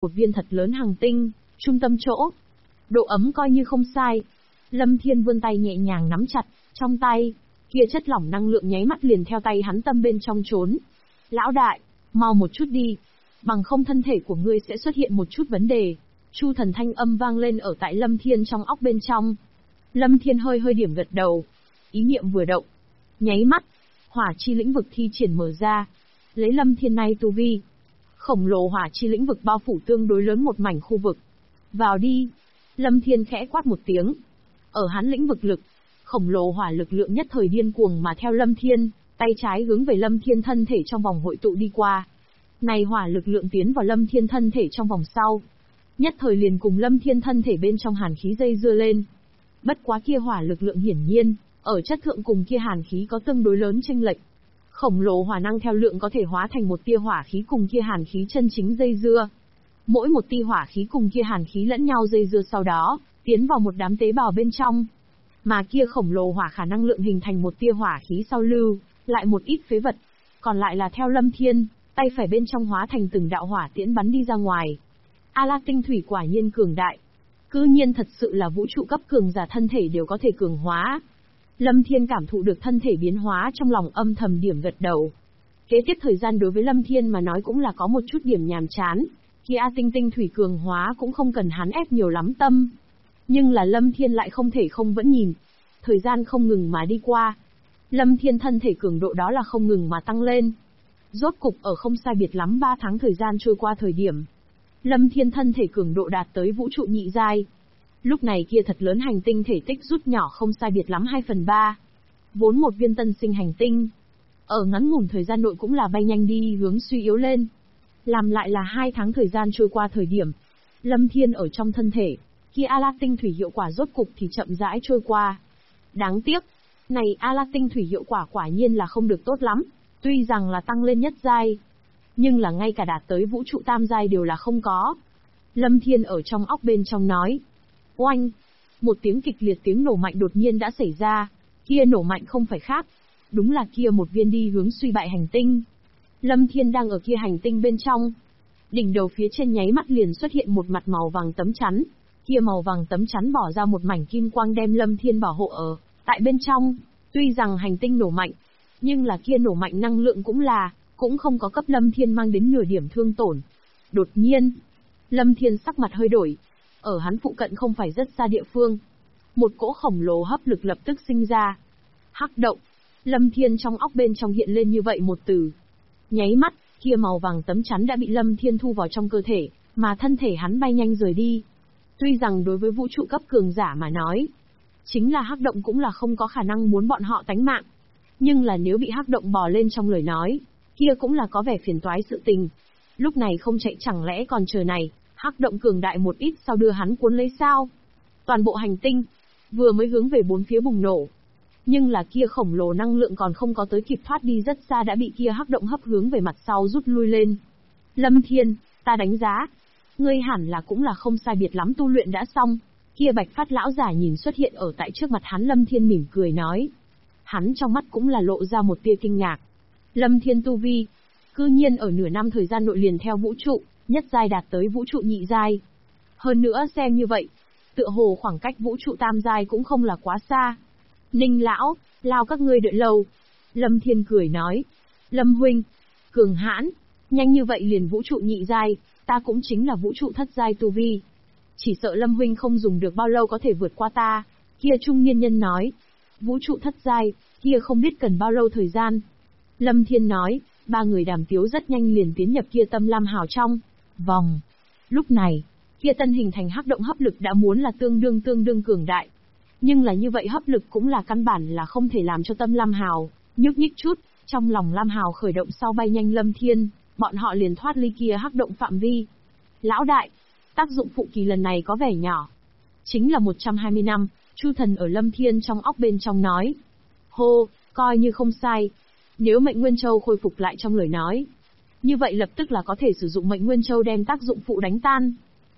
một viên thật lớn hành tinh, trung tâm chỗ. Độ ấm coi như không sai. Lâm Thiên vươn tay nhẹ nhàng nắm chặt, trong tay, kia chất lỏng năng lượng nháy mắt liền theo tay hắn tâm bên trong trốn. Lão đại, mau một chút đi, bằng không thân thể của ngươi sẽ xuất hiện một chút vấn đề. Chu Thần thanh âm vang lên ở tại Lâm Thiên trong óc bên trong. Lâm Thiên hơi hơi điểm gật đầu. Ý niệm vừa động. Nháy mắt, hỏa chi lĩnh vực thi triển mở ra. Lấy Lâm Thiên nay tu vi. Khổng lồ hỏa chi lĩnh vực bao phủ tương đối lớn một mảnh khu vực. Vào đi. Lâm Thiên khẽ quát một tiếng. Ở hắn lĩnh vực lực, khổng lồ hỏa lực lượng nhất thời điên cuồng mà theo Lâm Thiên, tay trái hướng về Lâm Thiên thân thể trong vòng hội tụ đi qua. Này hỏa lực lượng tiến vào Lâm Thiên thân thể trong vòng sau. Nhất thời liền cùng Lâm Thiên thân thể bên trong hàn khí dây dưa lên. Bất quá kia hỏa lực lượng hiển nhiên, ở chất thượng cùng kia hàn khí có tương đối lớn chênh lệch. Khổng lồ hỏa năng theo lượng có thể hóa thành một tia hỏa khí cùng kia hàn khí chân chính dây dưa. Mỗi một tia hỏa khí cùng kia hàn khí lẫn nhau dây dưa sau đó, tiến vào một đám tế bào bên trong. Mà kia khổng lồ hỏa khả năng lượng hình thành một tia hỏa khí sau lưu, lại một ít phế vật. Còn lại là theo Lâm Thiên, tay phải bên trong hóa thành từng đạo hỏa tiễn bắn đi ra ngoài. A La tinh thủy quả nhiên cường đại. Cư nhiên thật sự là vũ trụ cấp cường giả thân thể đều có thể cường hóa. Lâm Thiên cảm thụ được thân thể biến hóa trong lòng âm thầm điểm gật đầu. Kế tiếp thời gian đối với Lâm Thiên mà nói cũng là có một chút điểm nhàm chán. Kia A tinh thủy cường hóa cũng không cần hắn ép nhiều lắm tâm. Nhưng là Lâm Thiên lại không thể không vẫn nhìn. Thời gian không ngừng mà đi qua. Lâm Thiên thân thể cường độ đó là không ngừng mà tăng lên. Rốt cục ở không sai biệt lắm 3 tháng thời gian trôi qua thời điểm. Lâm Thiên thân thể cường độ đạt tới vũ trụ nhị giai. Lúc này kia thật lớn hành tinh thể tích rút nhỏ không sai biệt lắm 2/3. Vốn một viên tân sinh hành tinh. Ở ngắn ngủn thời gian nội cũng là bay nhanh đi hướng suy yếu lên. Làm lại là 2 tháng thời gian trôi qua thời điểm. Lâm Thiên ở trong thân thể, kia A La tinh thủy hiệu quả rốt cục thì chậm rãi trôi qua. Đáng tiếc, này A La tinh thủy hiệu quả quả nhiên là không được tốt lắm. Tuy rằng là tăng lên nhất giai, nhưng là ngay cả đạt tới vũ trụ tam giai đều là không có. Lâm Thiên ở trong óc bên trong nói. Oanh! Một tiếng kịch liệt tiếng nổ mạnh đột nhiên đã xảy ra. Kia nổ mạnh không phải khác. Đúng là kia một viên đi hướng suy bại hành tinh. Lâm Thiên đang ở kia hành tinh bên trong. Đỉnh đầu phía trên nháy mắt liền xuất hiện một mặt màu vàng tấm chắn. Kia màu vàng tấm chắn bỏ ra một mảnh kim quang đem Lâm Thiên bảo hộ ở tại bên trong. Tuy rằng hành tinh nổ mạnh, nhưng là kia nổ mạnh năng lượng cũng không có cấp Lâm Thiên mang đến nửa điểm thương tổn. Đột nhiên, Lâm Thiên sắc mặt hơi đổi. Ở hắn phụ cận không phải rất xa địa phương. Một cỗ khổng lồ hấp lực lập tức sinh ra. Hắc động. Lâm Thiên trong óc bên trong hiện lên như vậy một từ. Nháy mắt, kia màu vàng tấm chắn đã bị Lâm Thiên thu vào trong cơ thể, mà thân thể hắn bay nhanh rời đi. Tuy rằng đối với vũ trụ cấp cường giả mà nói, chính là hắc động cũng là không có khả năng muốn bọn họ tánh mạng. Nhưng là nếu bị hắc động bò lên trong lời nói, kia cũng là có vẻ phiền toái sự tình. Lúc này không chạy chẳng lẽ còn chờ này, hắc động cường đại một ít sau đưa hắn cuốn lấy sao? Toàn bộ hành tinh, vừa mới hướng về bốn phía bùng nổ. Nhưng là kia khổng lồ năng lượng còn không có tới kịp thoát đi rất xa đã bị kia hắc động hấp hướng về mặt sau rút lui lên. Lâm Thiên, ta đánh giá, ngươi hẳn là cũng là không sai biệt lắm tu luyện đã xong. Kia Bạch Phát lão giả nhìn xuất hiện ở tại trước mặt hắn, Lâm Thiên mỉm cười nói. Hắn trong mắt cũng là lộ ra một tia kinh ngạc. Lâm Thiên tu vi, cư nhiên ở nửa năm thời gian nội liền theo vũ trụ, nhất giai đạt tới vũ trụ nhị giai. Hơn nữa xem như vậy, tựa hồ khoảng cách vũ trụ tam giai cũng không là quá xa. Ninh lão, lao các ngươi đợi lâu. Lâm Thiên cười nói. Lâm huynh, cường hãn, nhanh như vậy liền vũ trụ nhị giai, ta cũng chính là vũ trụ thất giai tu vi. Chỉ sợ Lâm huynh không dùng được bao lâu có thể vượt qua ta. Kia trung niên nhân nói. Vũ trụ thất giai, kia không biết cần bao lâu thời gian. Lâm Thiên nói, ba người đàm tiếu rất nhanh liền tiến nhập kia tâm lam hào trong vòng. Lúc này, kia tân hình thành hắc động hấp lực đã muốn là tương đương cường đại. Nhưng là như vậy hấp lực cũng là căn bản là không thể làm cho tâm lam hào nhúc nhích chút. Trong lòng lam hào khởi động sau bay nhanh Lâm Thiên, bọn họ liền thoát ly kia hắc động phạm vi. Lão đại, tác dụng phụ kỳ lần này có vẻ nhỏ. Chính là 120 năm, Chu Thần ở Lâm Thiên trong óc bên trong nói. Hô, coi như không sai. Nếu mệnh Nguyên Châu khôi phục lại trong lời nói, như vậy lập tức là có thể sử dụng mệnh Nguyên Châu đem tác dụng phụ đánh tan.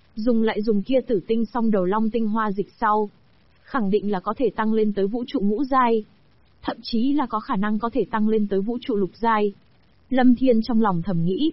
Dùng kia tử tinh song đầu long tinh hoa dịch sau, khẳng định là có thể tăng lên tới vũ trụ ngũ giai. Thậm chí là có khả năng có thể tăng lên tới vũ trụ lục giai. Lâm Thiên trong lòng thầm nghĩ.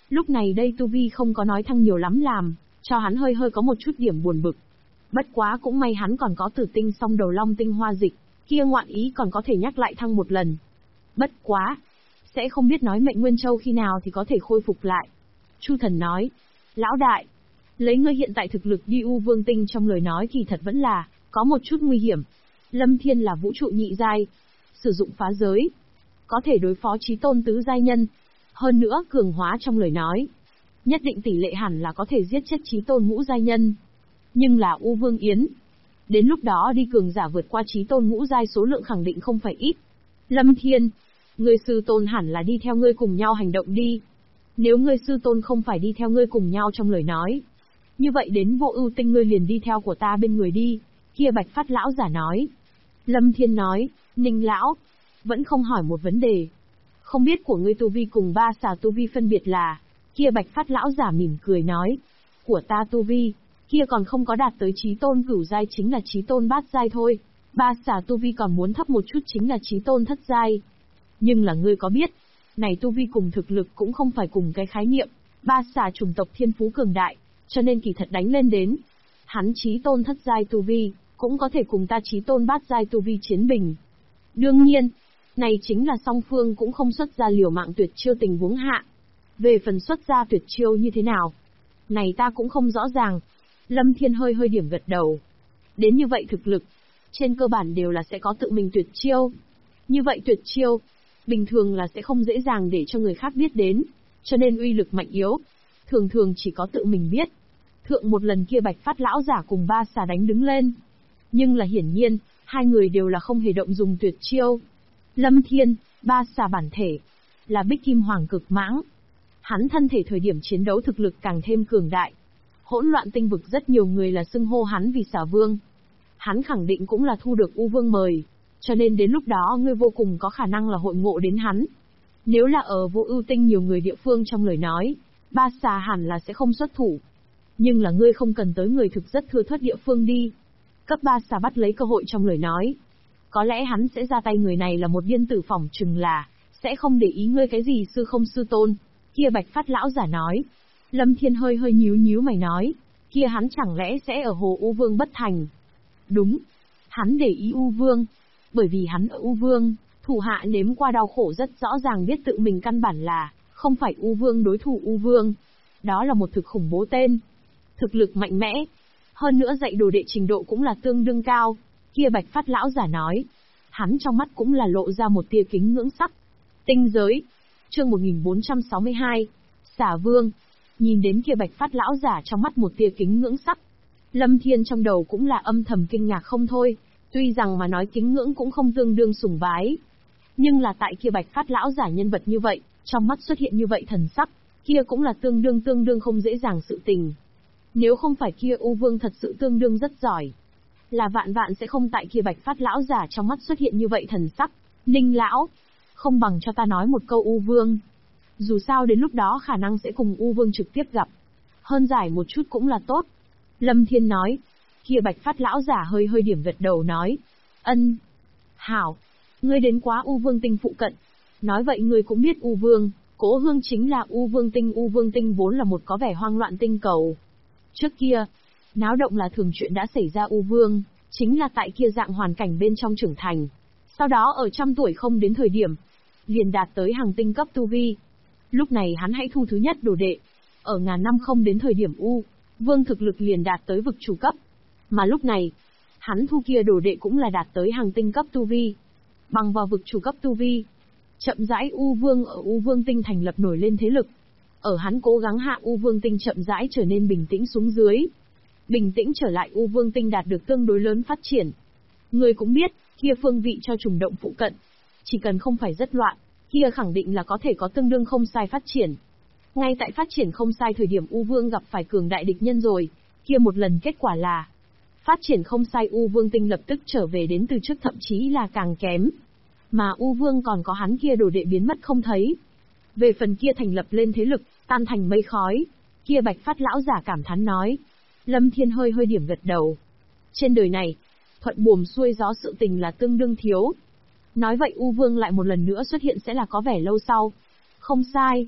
Lúc này đây tu vi không có nói thăng nhiều lắm làm, cho hắn hơi hơi có một chút điểm buồn bực. Bất quá cũng may hắn còn có tử tinh song đầu long tinh hoa dịch, kia ngoạn ý còn có thể nhắc lại thăng một lần. Bất quá, sẽ không biết nói mệnh Nguyên Châu khi nào thì có thể khôi phục lại. Chu Thần nói, lão đại, lấy ngươi hiện tại thực lực đi U Vương Tinh trong lời nói kỳ thật vẫn là, có một chút nguy hiểm. Lâm Thiên là vũ trụ nhị giai, sử dụng phá giới, có thể đối phó chí tôn tứ giai nhân. Hơn nữa cường hóa trong lời nói, nhất định tỷ lệ hẳn là có thể giết chết chí tôn ngũ giai nhân. Nhưng là U Vương Yến, đến lúc đó đi cường giả vượt qua chí tôn ngũ giai số lượng khẳng định không phải ít. Lâm Thiên, ngươi sư tôn hẳn là đi theo ngươi cùng nhau hành động đi. Nếu ngươi sư tôn không phải đi theo ngươi cùng nhau trong lời nói, như vậy đến Vô Ưu Tinh ngươi liền đi theo của ta bên người đi, kia Bạch Phát lão giả nói. Lâm Thiên nói, Ninh lão, vẫn không hỏi một vấn đề. Không biết của ngươi tu vi cùng ba xà tu vi phân biệt là, kia Bạch Phát lão giả mỉm cười nói, của ta tu vi, kia còn không có đạt tới chí tôn cửu giai chính là chí tôn bát giai thôi, ba xà tu vi còn muốn thấp một chút chính là chí tôn thất giai. Nhưng là ngươi có biết, này tu vi cùng thực lực cũng không phải cùng cái khái niệm, ba xà chủng tộc thiên phú cường đại, cho nên kỳ thật đánh lên đến, hắn chí tôn thất giai tu vi, cũng có thể cùng ta chí tôn bát giai tu vi chiến bình. Đương nhiên, này chính là song phương cũng không xuất ra liều mạng tuyệt chiêu tình huống hạ. Về phần xuất ra tuyệt chiêu như thế nào, này ta cũng không rõ ràng. Lâm Thiên hơi hơi điểm gật đầu. Đến như vậy thực lực, trên cơ bản đều là sẽ có tự mình tuyệt chiêu. Như vậy tuyệt chiêu, bình thường là sẽ không dễ dàng để cho người khác biết đến, cho nên uy lực mạnh yếu, thường thường chỉ có tự mình biết. Thượng một lần kia Bạch Phát lão giả cùng ba xà đánh đứng lên. Nhưng là hiển nhiên, hai người đều là không hề động dùng tuyệt chiêu. Lâm Thiên, ba xà bản thể, là Bích Kim Hoàng cực mãng. Hắn thân thể thời điểm chiến đấu thực lực càng thêm cường đại. Hỗn loạn tinh vực rất nhiều người là xưng hô hắn vì xà vương. Hắn khẳng định cũng là thu được U Vương mời, cho nên đến lúc đó ngươi vô cùng có khả năng là hội ngộ đến hắn. Nếu là ở Vô Ưu Tinh nhiều người địa phương trong lời nói, ba xà hẳn là sẽ không xuất thủ. Nhưng là ngươi không cần tới người thực rất thưa thớt địa phương đi. Cấp ba xà bắt lấy cơ hội trong lời nói, có lẽ hắn sẽ ra tay người này là một điên tử phỏng chừng là, sẽ không để ý ngươi cái gì sư không sư tôn. Kia Bạch Phát lão giả nói. Lâm Thiên hơi hơi nhíu nhíu mày nói, kia hắn chẳng lẽ sẽ ở Hồ U Vương bất thành? Đúng, hắn để ý U Vương, bởi vì hắn ở U Vương, thủ hạ nếm qua đau khổ rất rõ ràng biết tự mình căn bản là, không phải U Vương đối thủ U Vương. Đó là một thực khủng bố tên. Thực lực mạnh mẽ. Hơn nữa dạy đồ đệ trình độ cũng là tương đương cao. Kia Bạch Phát lão giả nói. Hắn trong mắt cũng là lộ ra một tia kính ngưỡng sắc. Tinh giới. Chương 1462. Xà Vương. Nhìn đến kia Bạch Phát lão giả trong mắt một tia kính ngưỡng sắc. Lâm Thiên trong đầu cũng là âm thầm kinh ngạc không thôi. Tuy rằng mà nói kính ngưỡng cũng không tương đương sùng bái. Nhưng là tại kia Bạch Phát lão giả nhân vật như vậy, trong mắt xuất hiện như vậy thần sắc, kia cũng là tương đương không dễ dàng sự tình. Nếu không phải kia U Vương thật sự tương đương rất giỏi, là vạn vạn sẽ không tại kia Bạch Phát lão giả trong mắt xuất hiện như vậy thần sắc. Ninh lão, không bằng cho ta nói một câu U Vương. Dù sao đến lúc đó khả năng sẽ cùng U Vương trực tiếp gặp. Hơn giải một chút cũng là tốt. Lâm Thiên nói. Kia Bạch Phát lão giả hơi hơi điểm gật đầu nói. Ân. Hảo. Ngươi đến quá U Vương Tinh phụ cận. Nói vậy ngươi cũng biết U Vương, Cố Hương chính là U Vương Tinh. U Vương Tinh vốn là một có vẻ hoang loạn tinh cầu. Trước kia, náo động là thường chuyện đã xảy ra. U Vương chính là tại kia dạng hoàn cảnh bên trong trưởng thành. Sau đó ở trăm tuổi không đến thời điểm, liền đạt tới hàng tinh cấp tu vi. Lúc này hắn hãy thu thứ nhất đồ đệ. Ở ngàn năm không đến thời điểm U Vương thực lực liền đạt tới vực chủ cấp. Mà lúc này, hắn thu kia đồ đệ cũng là đạt tới hàng tinh cấp tu vi. Bằng vào vực chủ cấp tu vi, chậm rãi U Vương ở U Vương Tinh thành lập nổi lên thế lực. Ở hắn cố gắng hạ U Vương Tinh chậm rãi trở nên bình tĩnh xuống dưới. Bình tĩnh trở lại U Vương Tinh đạt được tương đối lớn phát triển. Người cũng biết, kia phương vị cho trùng động phụ cận. Chỉ cần không phải rất loạn, kia khẳng định là có thể có tương đương không sai phát triển. Ngay tại phát triển không sai thời điểm U Vương gặp phải cường đại địch nhân rồi, kia một lần kết quả là phát triển không sai U Vương Tinh lập tức trở về đến từ trước thậm chí là càng kém. Mà U Vương còn có hắn kia đồ đệ biến mất không thấy. Về phần kia thành lập lên thế lực, tan thành mây khói, kia Bạch Phát lão giả cảm thán nói. Lâm Thiên hơi hơi điểm gật đầu. Trên đời này, thuận buồm xuôi gió sự tình là tương đương thiếu. Nói vậy U Vương lại một lần nữa xuất hiện sẽ là có vẻ lâu sau. Không sai.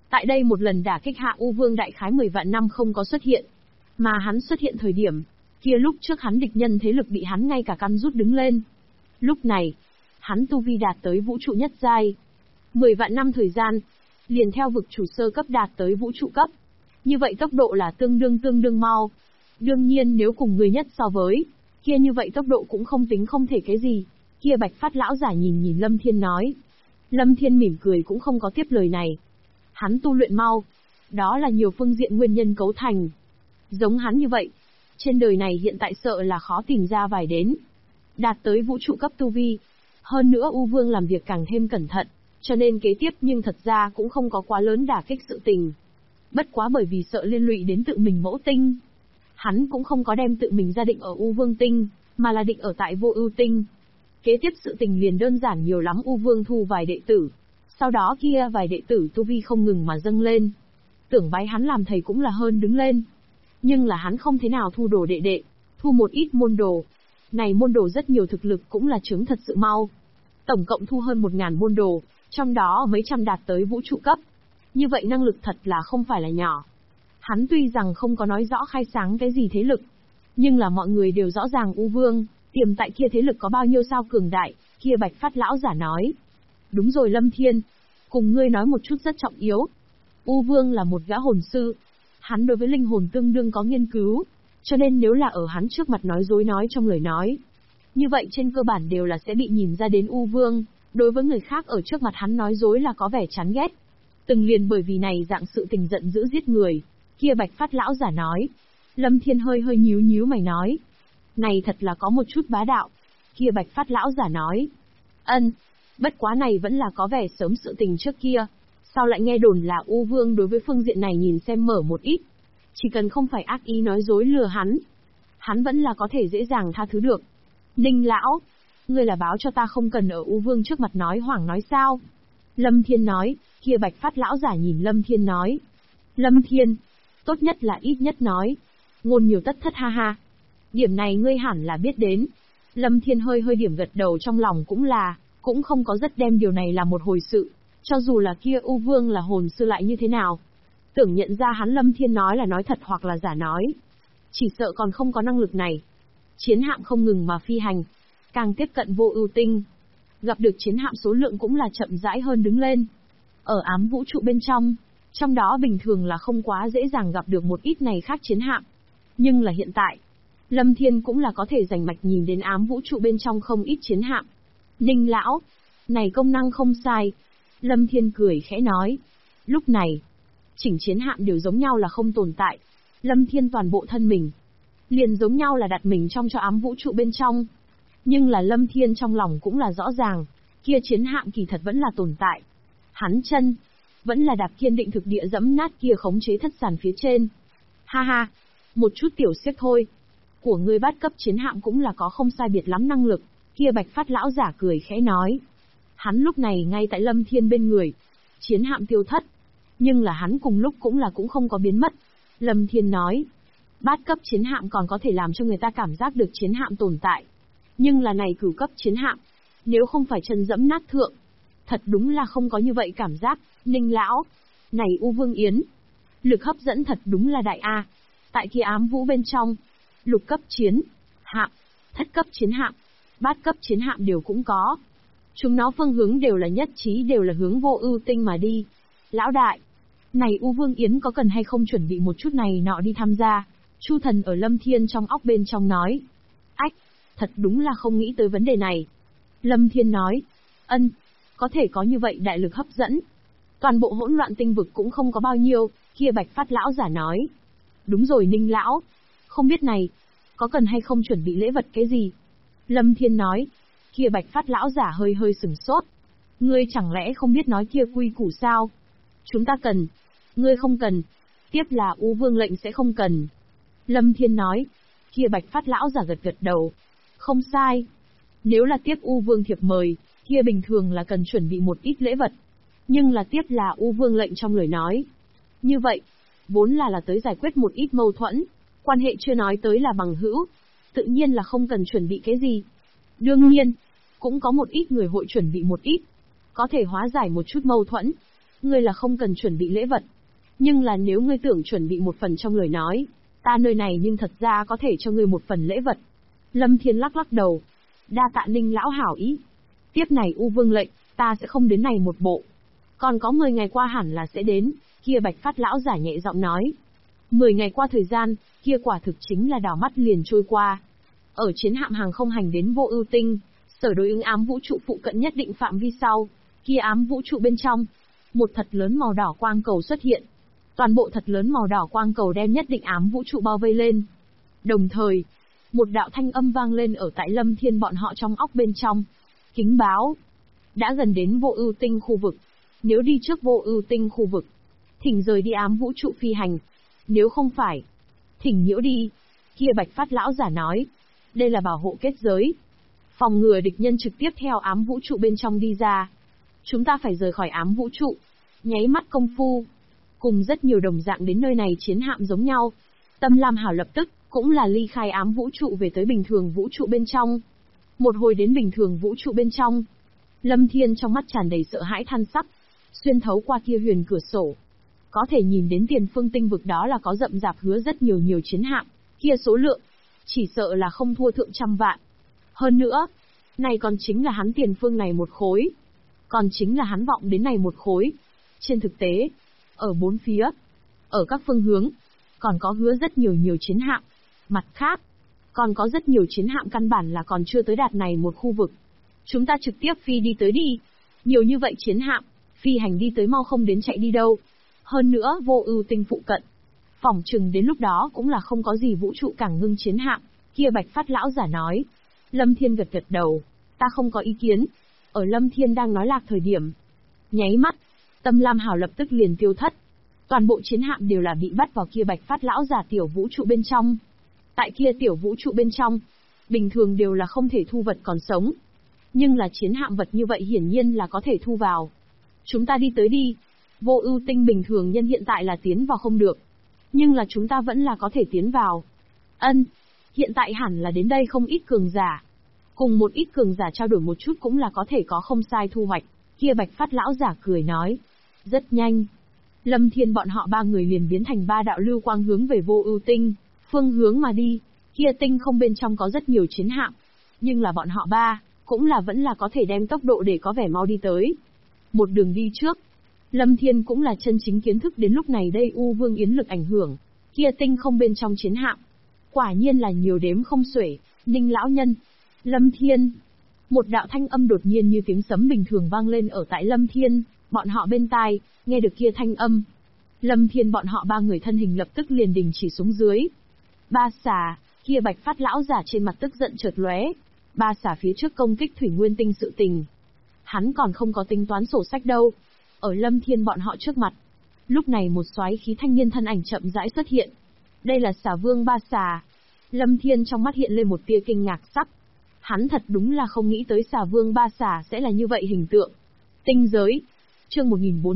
Tại đây một lần đả kích hạ U Vương đại khái 10 vạn năm không có xuất hiện. Mà hắn xuất hiện thời điểm, kia lúc trước hắn địch nhân thế lực bị hắn ngay cả căn rút đứng lên. Lúc này, hắn tu vi đạt tới vũ trụ nhất giai. 10 vạn năm thời gian, liền theo vực chủ sơ cấp đạt tới vũ trụ cấp. Như vậy tốc độ là tương đương mau. Đương nhiên nếu cùng người nhất so với, kia như vậy tốc độ cũng không tính không thể cái gì. Kia Bạch Phát lão giả nhìn Lâm Thiên nói. Lâm Thiên mỉm cười cũng không có tiếp lời này. Hắn tu luyện mau, đó là nhiều phương diện nguyên nhân cấu thành. Giống hắn như vậy, trên đời này hiện tại sợ là khó tìm ra vài đến. Đạt tới vũ trụ cấp tu vi. Hơn nữa U Vương làm việc càng thêm cẩn thận, cho nên kế tiếp nhưng thật ra cũng không có quá lớn đả kích sự tình. Bất quá bởi vì sợ liên lụy đến tự mình mẫu tinh. Hắn cũng không có đem tự mình ra định ở U Vương tinh, mà là định ở tại Vô Ưu tinh. Kế tiếp sự tình liền đơn giản nhiều lắm, U Vương thu vài đệ tử. Sau đó kia vài đệ tử tu vi không ngừng mà dâng lên. Tưởng bái hắn làm thầy cũng là hơn đứng lên. Nhưng là hắn không thế nào thu đồ đệ đệ, thu một ít môn đồ. Này môn đồ rất nhiều thực lực cũng là chứng thật sự mau. Tổng cộng thu hơn 1000 môn đồ, trong đó mấy trăm đạt tới vũ trụ cấp. Như vậy năng lực thật là không phải là nhỏ. Hắn tuy rằng không có nói rõ khai sáng cái gì thế lực, nhưng là mọi người đều rõ ràng U Vương, tiềm tại kia thế lực có bao nhiêu sao cường đại, kia Bạch Phát lão giả nói. Đúng rồi Lâm Thiên, cùng ngươi nói một chút rất trọng yếu. U Vương là một gã hồn sư, hắn đối với linh hồn tương đương có nghiên cứu, cho nên nếu là ở hắn trước mặt nói dối nói trong lời nói, như vậy trên cơ bản đều là sẽ bị nhìn ra đến U Vương, đối với người khác ở trước mặt hắn nói dối là có vẻ chán ghét. Từng liền bởi vì này dạng sự tình giận dữ giết người, kia Bạch Phát lão giả nói. Lâm Thiên hơi nhíu mày nói. Này thật là có một chút bá đạo. Kia Bạch Phát lão giả nói. Bất quá này vẫn là có vẻ sớm sự tình trước kia. Sao lại nghe đồn là U Vương đối với phương diện này nhìn xem mở một ít. Chỉ cần không phải ác ý nói dối lừa hắn vẫn là có thể dễ dàng tha thứ được. Ninh lão, ngươi là báo cho ta không cần ở U Vương trước mặt nói hoảng nói sao? Lâm Thiên nói. Kia Bạch Phát lão giả nhìn Lâm Thiên nói. Lâm Thiên, tốt nhất là ít nhất nói. Ngôn nhiều tất thất ha ha. Điểm này ngươi hẳn là biết đến. Lâm Thiên hơi điểm gật đầu, trong lòng cũng không có rất đem điều này là một hồi sự. Cho dù là kia U Vương là hồn sư lại như thế nào. Tưởng nhận ra hắn Lâm Thiên nói là nói thật hoặc là giả nói. Chỉ sợ còn không có năng lực này. Chiến hạm không ngừng mà phi hành. Càng tiếp cận Vô Ưu tinh. Gặp được chiến hạm số lượng cũng là chậm rãi hơn đứng lên. Ở ám vũ trụ bên trong đó bình thường là không quá dễ dàng gặp được một ít này khác chiến hạm. Nhưng là hiện tại, Lâm Thiên cũng là có thể rành mạch nhìn đến ám vũ trụ bên trong không ít chiến hạm. Ninh lão, này công năng không sai. Lâm Thiên cười khẽ nói. Lúc này, chỉnh chiến hạm đều giống nhau là không tồn tại. Lâm Thiên toàn bộ thân mình, liền giống nhau là đặt mình trong cho ám vũ trụ bên trong. Nhưng là Lâm Thiên trong lòng cũng là rõ ràng, kia chiến hạm kỳ thật vẫn là tồn tại. Hắn chân, vẫn là đạp kiên định thực địa dẫm nát kia khống chế thất sản phía trên. Ha ha, một chút tiểu xiếc thôi. Của ngươi bát cấp chiến hạm cũng là có không sai biệt lắm năng lực, kia Bạch Phát lão giả cười khẽ nói. Hắn lúc này ngay tại Lâm Thiên bên người. Chiến hạm tiêu thất, nhưng là hắn cùng lúc cũng không có biến mất. Lâm Thiên nói, bát cấp chiến hạm còn có thể làm cho người ta cảm giác được chiến hạm tồn tại. Nhưng là này cửu cấp chiến hạm, nếu không phải chân dẫm nát thượng, thật đúng là không có như vậy cảm giác. Ninh lão, này U Vương Yến, lực hấp dẫn thật đúng là đại a. Tại kia ám vũ bên trong, lục cấp chiến hạm, thất cấp chiến hạm, bát cấp chiến hạm đều cũng có. Chúng nó phương hướng đều là nhất trí, đều là hướng Vô Ưu tinh mà đi. Lão đại, này U Vương Yến có cần hay không chuẩn bị một chút này nọ đi tham gia? Chu Thần ở Lâm Thiên trong óc bên trong nói. Ách, thật đúng là không nghĩ tới vấn đề này. Lâm Thiên nói, có thể có như vậy đại lực hấp dẫn. Toàn bộ hỗn loạn tinh vực cũng không có bao nhiêu, kia Bạch Phát lão giả nói. Đúng rồi Ninh lão, không biết này, có cần hay không chuẩn bị lễ vật cái gì? Lâm Thiên nói, kia Bạch Phát lão giả hơi sửng sốt. Ngươi chẳng lẽ không biết nói kia quy củ sao? Chúng ta cần, ngươi không cần, tiếp là U Vương lệnh sẽ không cần. Lâm Thiên nói, kia Bạch Phát lão giả gật đầu. Không sai. Nếu là tiếp U Vương thiệp mời, kia bình thường là cần chuẩn bị một ít lễ vật. Nhưng là tiếp là U Vương lệnh trong lời nói. Như vậy, vốn là tới giải quyết một ít mâu thuẫn, quan hệ chưa nói tới là bằng hữu, tự nhiên là không cần chuẩn bị cái gì. Đương nhiên, cũng có một ít người hội chuẩn bị một ít, có thể hóa giải một chút mâu thuẫn. ngươi là không cần chuẩn bị lễ vật. Nhưng là nếu ngươi tưởng chuẩn bị một phần trong lời nói, ta nơi này nhưng thật ra có thể cho ngươi một phần lễ vật. Lâm Thiên lắc lắc đầu. Đa tạ Ninh lão hảo ý. Tiếp này U Vương lệnh, ta sẽ không đến này một bộ. Còn có 10 ngày qua hẳn là sẽ đến, kia Bạch Phát lão giả nhẹ giọng nói. 10 ngày qua thời gian, kia quả thực chính là đảo mắt liền trôi qua. Ở chiến hạm hàng không hành đến Vô Ưu Tinh, sở đối ứng ám vũ trụ phụ cận nhất định phạm vi sau, kia ám vũ trụ bên trong, một thật lớn màu đỏ quang cầu xuất hiện. Toàn bộ thật lớn màu đỏ quang cầu đem nhất định ám vũ trụ bao vây lên. Đồng thời, một đạo thanh âm vang lên ở tại Lâm Thiên bọn họ trong óc bên trong. Kính báo, đã gần đến Vô Ưu Tinh khu vực. Nếu đi trước Vô Ưu Tinh khu vực, thỉnh rời đi ám vũ trụ phi hành. Nếu không phải, thỉnh nhiễu đi. Kia Bạch Phát lão giả nói, đây là bảo hộ kết giới, phòng ngừa địch nhân trực tiếp theo ám vũ trụ bên trong đi ra. Chúng ta phải rời khỏi ám vũ trụ. Nháy mắt công phu, cùng rất nhiều đồng dạng đến nơi này chiến hạm giống nhau. Tâm Lam Hảo lập tức cũng là ly khai ám vũ trụ về tới bình thường vũ trụ bên trong. Một hồi đến bình thường vũ trụ bên trong, Lâm Thiên trong mắt tràn đầy sợ hãi than sắc, xuyên thấu qua kia huyền cửa sổ, có thể nhìn đến tiền phương tinh vực đó là có rậm rạp hứa rất nhiều chiến hạm, kia số lượng chỉ sợ là không thua thượng trăm vạn. Hơn nữa, này còn chính là hắn tiền phương này một khối, còn chính là hắn vọng đến này một khối. Trên thực tế, ở bốn phía, ở các phương hướng, còn có hứa rất nhiều chiến hạm. Mặt khác, còn có rất nhiều chiến hạm căn bản là còn chưa tới đạt này một khu vực. Chúng ta trực tiếp phi đi tới đi. Nhiều như vậy chiến hạm, phi hành đi tới mau không đến chạy đi đâu. Hơn nữa Vô Ưu Tinh phụ cận, phỏng chừng đến lúc đó cũng là không có gì vũ trụ cảng ngưng chiến hạm. Kia Bạch Phát lão giả nói. Lâm Thiên gật đầu, ta không có ý kiến. Ở Lâm Thiên đang nói lạc thời điểm, nháy mắt, Tâm Lam Hảo lập tức liền tiêu thất. Toàn bộ chiến hạm đều là bị bắt vào kia Bạch Phát lão giả tiểu vũ trụ bên trong. Tại kia tiểu vũ trụ bên trong, bình thường đều là không thể thu vật còn sống. Nhưng là chiến hạm vật như vậy hiển nhiên là có thể thu vào. Chúng ta đi tới đi. Vô Ưu Tinh bình thường nhân hiện tại là tiến vào không được. Nhưng là chúng ta vẫn là có thể tiến vào. Hiện tại hẳn là đến đây không ít cường giả. Cùng một ít cường giả trao đổi một chút cũng là có thể có không sai thu hoạch. Kia Bạch Phát lão giả cười nói. Rất nhanh, Lâm Thiên bọn họ ba người liền biến thành ba đạo lưu quang hướng về Vô Ưu Tinh phương hướng mà đi. Kia tinh không bên trong có rất nhiều chiến hạm, nhưng là bọn họ ba cũng là vẫn là có thể đem tốc độ để có vẻ mau đi tới. Một đường đi trước, Lâm Thiên cũng là chân chính kiến thức đến lúc này đây U Vương Yến lực ảnh hưởng. Kia tinh không bên trong chiến hạm, quả nhiên là nhiều đếm không xuể. Ninh lão nhân, Lâm Thiên. Một đạo thanh âm đột nhiên như tiếng sấm bình thường vang lên ở tại Lâm Thiên bọn họ bên tai. Nghe được kia thanh âm, Lâm Thiên bọn họ ba người thân hình lập tức liền đình chỉ xuống dưới. Ba xà, kia Bạch Phát lão giả trên mặt tức giận chợt lóe. Ba xà phía trước công kích Thủy Nguyên Tinh sự tình, hắn còn không có tính toán sổ sách đâu. Ở Lâm Thiên bọn họ trước mặt, lúc này một soái khí thanh niên thân ảnh chậm rãi xuất hiện. Đây là Xà Vương Ba Xà. Lâm Thiên trong mắt hiện lên một tia kinh ngạc sắc. Hắn thật đúng là không nghĩ tới Xà Vương Ba Xà sẽ là như vậy hình tượng. Tinh giới, chương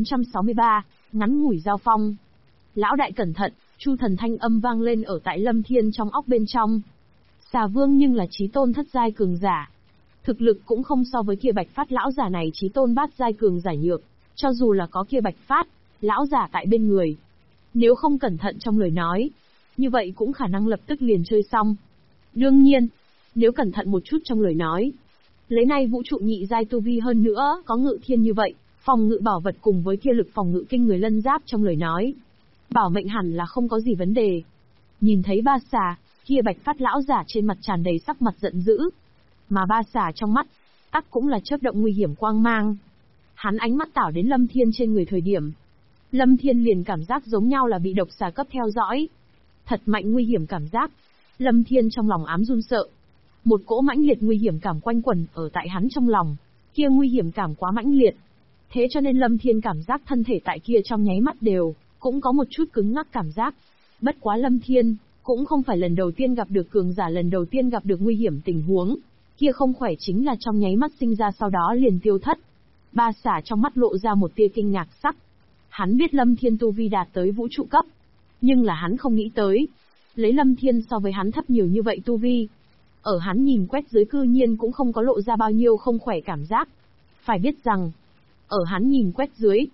1463, ngắn ngủi giao phong. Lão đại cẩn thận, Chu thần thanh âm vang lên ở tại Lâm Thiên trong óc bên trong. Xà Vương nhưng là chí tôn thất giai cường giả, thực lực cũng không so với kia Bạch Phát lão giả này chí tôn bát giai cường giả nhược. Cho dù là có kia Bạch Phát lão giả tại bên người, nếu không cẩn thận trong lời nói, như vậy cũng khả năng lập tức liền chơi xong. Đương nhiên, nếu cẩn thận một chút trong lời nói, lấy nay vũ trụ nhị giai tu vi hơn nữa có ngự thiên như vậy, phòng ngự bảo vật cùng với kia lực phòng ngự kinh người lân giáp trong lời nói, bảo mệnh hẳn là không có gì vấn đề. Nhìn thấy ba xà, kia Bạch Phát lão giả trên mặt tràn đầy sắc mặt giận dữ, mà ba xà trong mắt tắc cũng là chớp động nguy hiểm quang mang. Hắn ánh mắt tảo đến Lâm Thiên trên người thời điểm, Lâm Thiên liền cảm giác giống nhau là bị độc xà cấp theo dõi. Thật mạnh nguy hiểm cảm giác. Lâm Thiên trong lòng ám run sợ. Một cỗ mãnh liệt nguy hiểm cảm quanh quẩn ở tại hắn trong lòng. Kia nguy hiểm cảm quá mãnh liệt. Thế cho nên Lâm Thiên cảm giác thân thể tại kia trong nháy mắt đều cũng có một chút cứng ngắc cảm giác. Bất quá Lâm Thiên cũng không phải lần đầu tiên gặp được cường giả, lần đầu tiên gặp được nguy hiểm tình huống. Kia không khỏe chính là trong nháy mắt sinh ra sau đó liền tiêu thất. Ba xả trong mắt lộ ra một tia kinh ngạc sắc. Hắn biết Lâm Thiên tu vi đạt tới vũ trụ cấp, nhưng là hắn không nghĩ tới, lấy Lâm Thiên so với hắn thấp nhiều như vậy tu vi, ở hắn nhìn quét dưới cư nhiên cũng không có lộ ra bao nhiêu không khỏe cảm giác. Phải biết rằng, ở hắn nhìn quét dưới,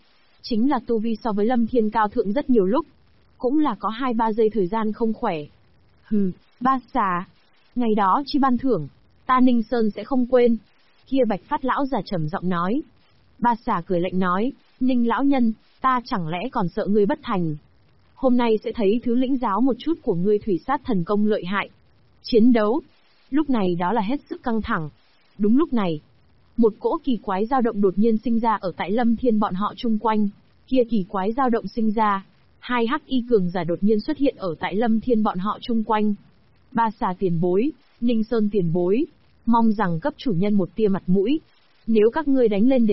chính là tu vi so với Lâm Thiên cao thượng rất nhiều lúc. Cũng là có 2-3 giây thời gian không khỏe. Hừ, ba xà. Ngày đó chi ban thưởng, ta Ninh Sơn sẽ không quên. Kia Bạch Phát lão già trầm giọng nói. Ba xà cười lạnh nói, Ninh lão nhân, ta chẳng lẽ còn sợ ngươi bất thành. Hôm nay sẽ thấy thứ lĩnh giáo một chút của ngươi thủy sát thần công lợi hại. Chiến đấu. Lúc này đó là hết sức căng thẳng. Đúng lúc này, một cỗ kỳ quái dao động đột nhiên sinh ra ở tại Lâm Thiên bọn họ chung quanh. Kia kỳ quái dao động sinh ra, hai hắc y cường giả đột nhiên xuất hiện ở tại Lâm Thiên bọn họ chung quanh. Ba xà tiền bối, Ninh Sơn tiền bối, mong rằng cấp chủ nhân một tia mặt mũi. Nếu các ngươi đánh lên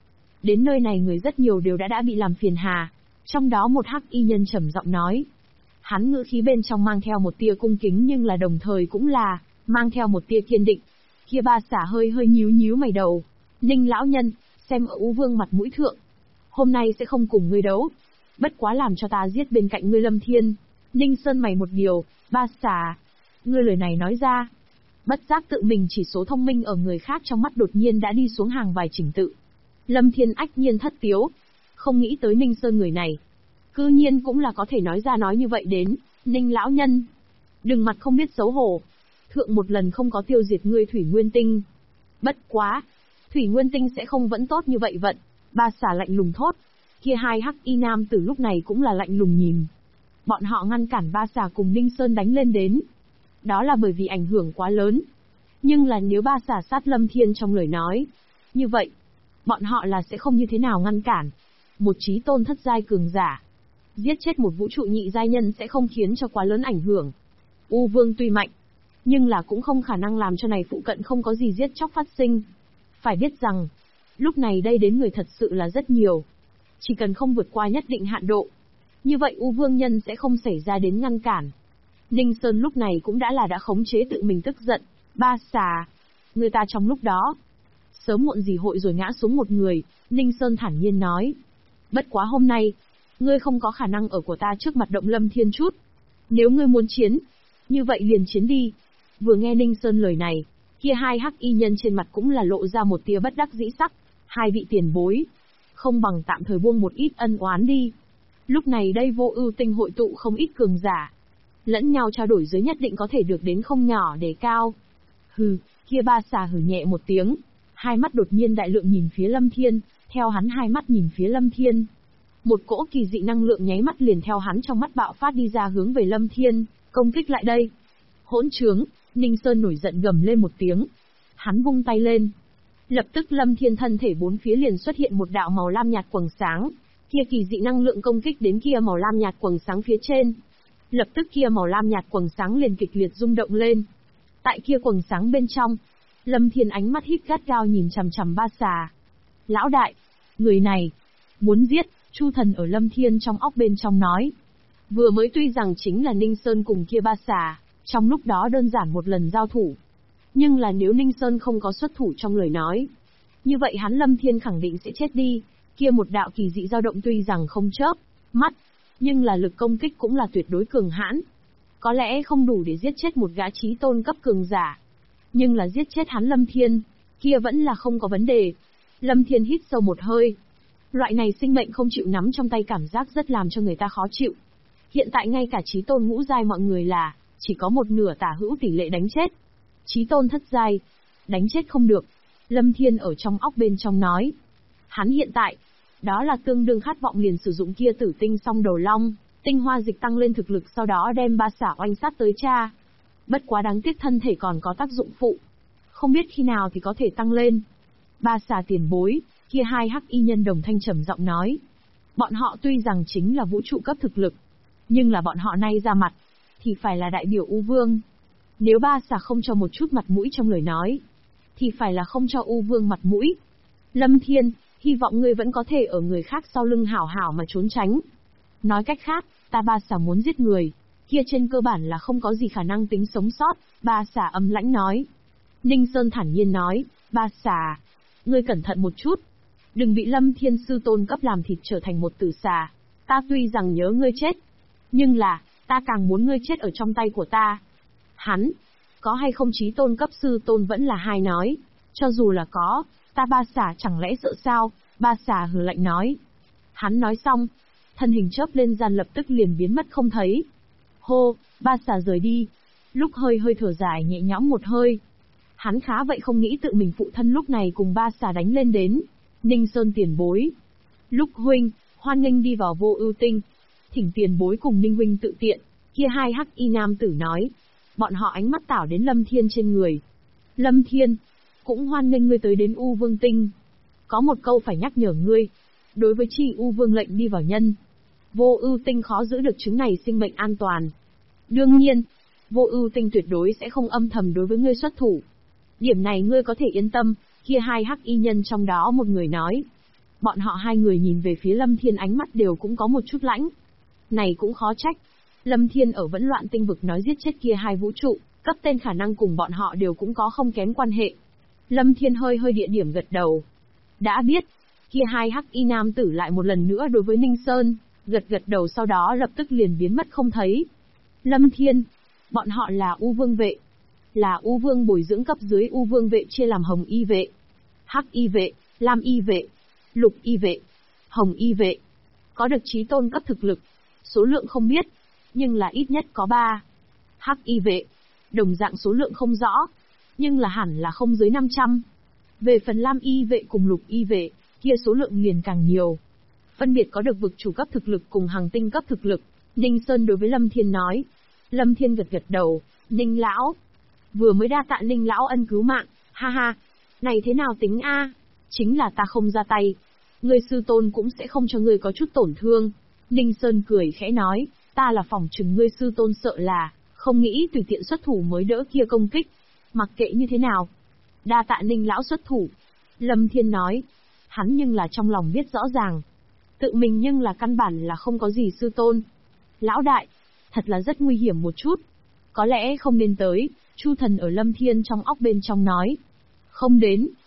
đến nơi này người rất nhiều đều đã bị làm phiền hà. Trong đó một hắc y nhân trầm giọng nói. Hắn ngữ khí bên trong mang theo một tia cung kính nhưng là đồng thời cũng là mang theo một tia kiên định. Kia ba xả hơi nhíu mày đầu. Ninh lão nhân, xem ở U Vương mặt mũi thượng. Hôm nay sẽ không cùng ngươi đấu. Bất quá làm cho ta giết bên cạnh ngươi Lâm Thiên. Ninh Sơn mày một điều, ba xả. Ngươi lời này nói ra. Bất giác tự mình chỉ số thông minh ở người khác trong mắt đột nhiên đã đi xuống hàng vài chỉnh tự. Lâm Thiên ách nhiên thất tiếu. Không nghĩ tới Ninh Sơn người này. Cư nhiên cũng là có thể nói ra nói như vậy đến, Ninh lão nhân. Đừng mặt không biết xấu hổ. Thượng một lần không có tiêu diệt ngươi Thủy Nguyên Tinh. Bất quá, Thủy Nguyên Tinh sẽ không vẫn tốt như vậy vận. Ba xả lạnh lùng thốt. Kia hai hắc y nam từ lúc này cũng là lạnh lùng nhìn. Bọn họ ngăn cản ba xả cùng Ninh Sơn đánh lên đến. Đó là bởi vì ảnh hưởng quá lớn. Nhưng là nếu ba xả sát Lâm Thiên trong lời nói, như vậy, bọn họ là sẽ không như thế nào ngăn cản. Một chí tôn thất giai cường giả, giết chết một vũ trụ nhị giai nhân sẽ không khiến cho quá lớn ảnh hưởng. U Vương tuy mạnh, nhưng là cũng không khả năng làm cho này phụ cận không có gì giết chóc phát sinh. Phải biết rằng, lúc này đây đến người thật sự là rất nhiều. Chỉ cần không vượt qua nhất định hạn độ, như vậy U Vương nhân sẽ không xảy ra đến ngăn cản. Ninh Sơn lúc này cũng đã khống chế tự mình tức giận. Ba xà, người ta trong lúc đó, sớm muộn gì hội rồi ngã xuống một người, Ninh Sơn thản nhiên nói. Bất quá hôm nay, ngươi không có khả năng ở của ta trước mặt động Lâm Thiên chút. Nếu ngươi muốn chiến, như vậy liền chiến đi. Vừa nghe Ninh Sơn lời này, kia hai hắc y nhân trên mặt cũng là lộ ra một tia bất đắc dĩ sắc. Hai vị tiền bối, không bằng tạm thời buông một ít ân oán đi. Lúc này đây Vô Ưu Tinh hội tụ không ít cường giả, lẫn nhau trao đổi dưới nhất định có thể được đến không nhỏ đề cao. Hừ, kia ba xà hừ nhẹ một tiếng, hai mắt đột nhiên đại lượng nhìn phía Lâm Thiên, theo hắn hai mắt nhìn phía Lâm Thiên. Một cỗ kỳ dị năng lượng nháy mắt liền theo hắn trong mắt bạo phát đi ra hướng về Lâm Thiên, công kích lại đây. Hỗn trướng, Ninh Sơn nổi giận gầm lên một tiếng. Hắn vung tay lên. Lập tức Lâm Thiên thân thể bốn phía liền xuất hiện một đạo màu lam nhạt quầng sáng, kia kỳ dị năng lượng công kích đến kia màu lam nhạt quầng sáng phía trên. Lập tức kia màu lam nhạt quầng sáng liền kịch liệt rung động lên. Tại kia quầng sáng bên trong, Lâm Thiên ánh mắt híp gắt gao nhìn chằm chằm ba xà. Lão đại, người này, muốn giết, Chu Thần ở Lâm Thiên trong óc bên trong nói. Vừa mới tuy rằng chính là Ninh Sơn cùng kia ba xà, trong lúc đó đơn giản một lần giao thủ. Nhưng là nếu Ninh Sơn không có xuất thủ trong lời nói, như vậy hắn Lâm Thiên khẳng định sẽ chết đi. Kia một đạo kỳ dị dao động tuy rằng không chớp mắt, nhưng là lực công kích cũng là tuyệt đối cường hãn. Có lẽ không đủ để giết chết một gã chí tôn cấp cường giả, nhưng là giết chết hắn Lâm Thiên, kia vẫn là không có vấn đề. Lâm Thiên hít sâu một hơi. Loại này sinh mệnh không chịu nắm trong tay cảm giác rất làm cho người ta khó chịu. Hiện tại ngay cả chí tôn ngũ giai mọi người là chỉ có một nửa tả hữu tỷ lệ đánh chết. Chí tôn thất giai, đánh chết không được. Lâm Thiên ở trong óc bên trong nói. Hắn hiện tại, đó là tương đương khát vọng liền sử dụng kia tử tinh song đầu long, tinh hoa dịch tăng lên thực lực sau đó đem ba xả oanh sát tới cha. Bất quá đáng tiếc thân thể còn có tác dụng phụ. Không biết khi nào thì có thể tăng lên. Ba xà tiền bối, kia hai hắc y nhân đồng thanh trầm giọng nói. Bọn họ tuy rằng chính là vũ trụ cấp thực lực, nhưng là bọn họ nay ra mặt, thì phải là đại biểu U Vương. Nếu ba xà không cho một chút mặt mũi trong lời nói, thì phải là không cho U Vương mặt mũi. Lâm Thiên, hy vọng ngươi vẫn có thể ở người khác sau lưng hảo hảo mà trốn tránh. Nói cách khác, ta ba xà muốn giết người, kia trên cơ bản là không có gì khả năng tính sống sót, ba xà âm lãnh nói. Ninh Sơn thản nhiên nói, ba xà, ngươi cẩn thận một chút, đừng bị Lâm Thiên sư tôn cấp làm thịt trở thành một tử xà. Ta tuy rằng nhớ ngươi chết, nhưng là, ta càng muốn ngươi chết ở trong tay của ta. Hắn, có hay không chí tôn cấp sư tôn vẫn là hai nói, cho dù là có, ta ba xà chẳng lẽ sợ sao, ba xà hừ lạnh nói. Hắn nói xong, thân hình chớp lên gian lập tức liền biến mất không thấy. Hô, ba xà rời đi. Lúc hơi hơi thở dài nhẹ nhõm một hơi. Hắn khá vậy không nghĩ tự mình phụ thân lúc này cùng ba xà đánh lên đến. Ninh Sơn tiền bối. Lúc huynh, hoan nghênh đi vào Vô Ưu Tinh. Thỉnh tiền bối cùng Ninh huynh tự tiện. Kia hai hắc y nam tử nói. Bọn họ ánh mắt tảo đến Lâm Thiên trên người. Lâm Thiên, cũng hoan nghênh ngươi tới đến U Vương Tinh. Có một câu phải nhắc nhở ngươi. Đối với Chi U Vương lệnh đi vào nhân, Vô Ưu Tinh khó giữ được chứng này sinh mệnh an toàn. Đương nhiên, Vô Ưu Tinh tuyệt đối sẽ không âm thầm đối với ngươi xuất thủ. Điểm này ngươi có thể yên tâm, kia hai hắc y nhân trong đó một người nói. Bọn họ hai người nhìn về phía Lâm Thiên ánh mắt đều cũng có một chút lãnh. Này cũng khó trách. Lâm Thiên ở Vẫn Loạn Tinh vực nói giết chết kia hai vũ trụ, cấp tên khả năng cùng bọn họ đều cũng có không kém quan hệ. Lâm Thiên hơi hơi địa điểm gật đầu. Đã biết, kia hai hắc y nam tử lại một lần nữa đối với Ninh Sơn, gật gật đầu sau đó lập tức liền biến mất không thấy. Lâm Thiên, bọn họ là U Vương vệ. Là U Vương bồi dưỡng cấp dưới U Vương vệ chia làm Hồng y vệ, Hắc y vệ, Lam y vệ, Lục y vệ, Hồng y vệ. Có được chí tôn cấp thực lực, số lượng không biết, nhưng là ít nhất có 3. Hắc y vệ, đồng dạng số lượng không rõ, nhưng là hẳn là không dưới 500. Về phần Lam y vệ cùng Lục y vệ, kia số lượng liền càng nhiều. Phân biệt có được vực chủ cấp thực lực cùng hàng tinh cấp thực lực. Ninh Sơn đối với Lâm Thiên nói. Lâm Thiên gật gật đầu, Ninh lão. Vừa mới đa tạ Ninh lão ân cứu mạng, ha ha. Này thế nào tính a? Chính là ta không ra tay. Ngươi sư tôn cũng sẽ không cho ngươi có chút tổn thương. Ninh Sơn cười khẽ nói, ta là phỏng chừng ngươi sư tôn sợ là, không nghĩ tùy tiện xuất thủ mới đỡ kia công kích. Mặc kệ như thế nào. Đa tạ Ninh lão xuất thủ. Lâm Thiên nói, hắn nhưng là trong lòng biết rõ ràng. Tự mình nhưng là căn bản là không có gì sư tôn. Lão đại, thật là rất nguy hiểm một chút. Có lẽ không nên tới, Chu Thần ở Lâm Thiên trong óc bên trong nói. Không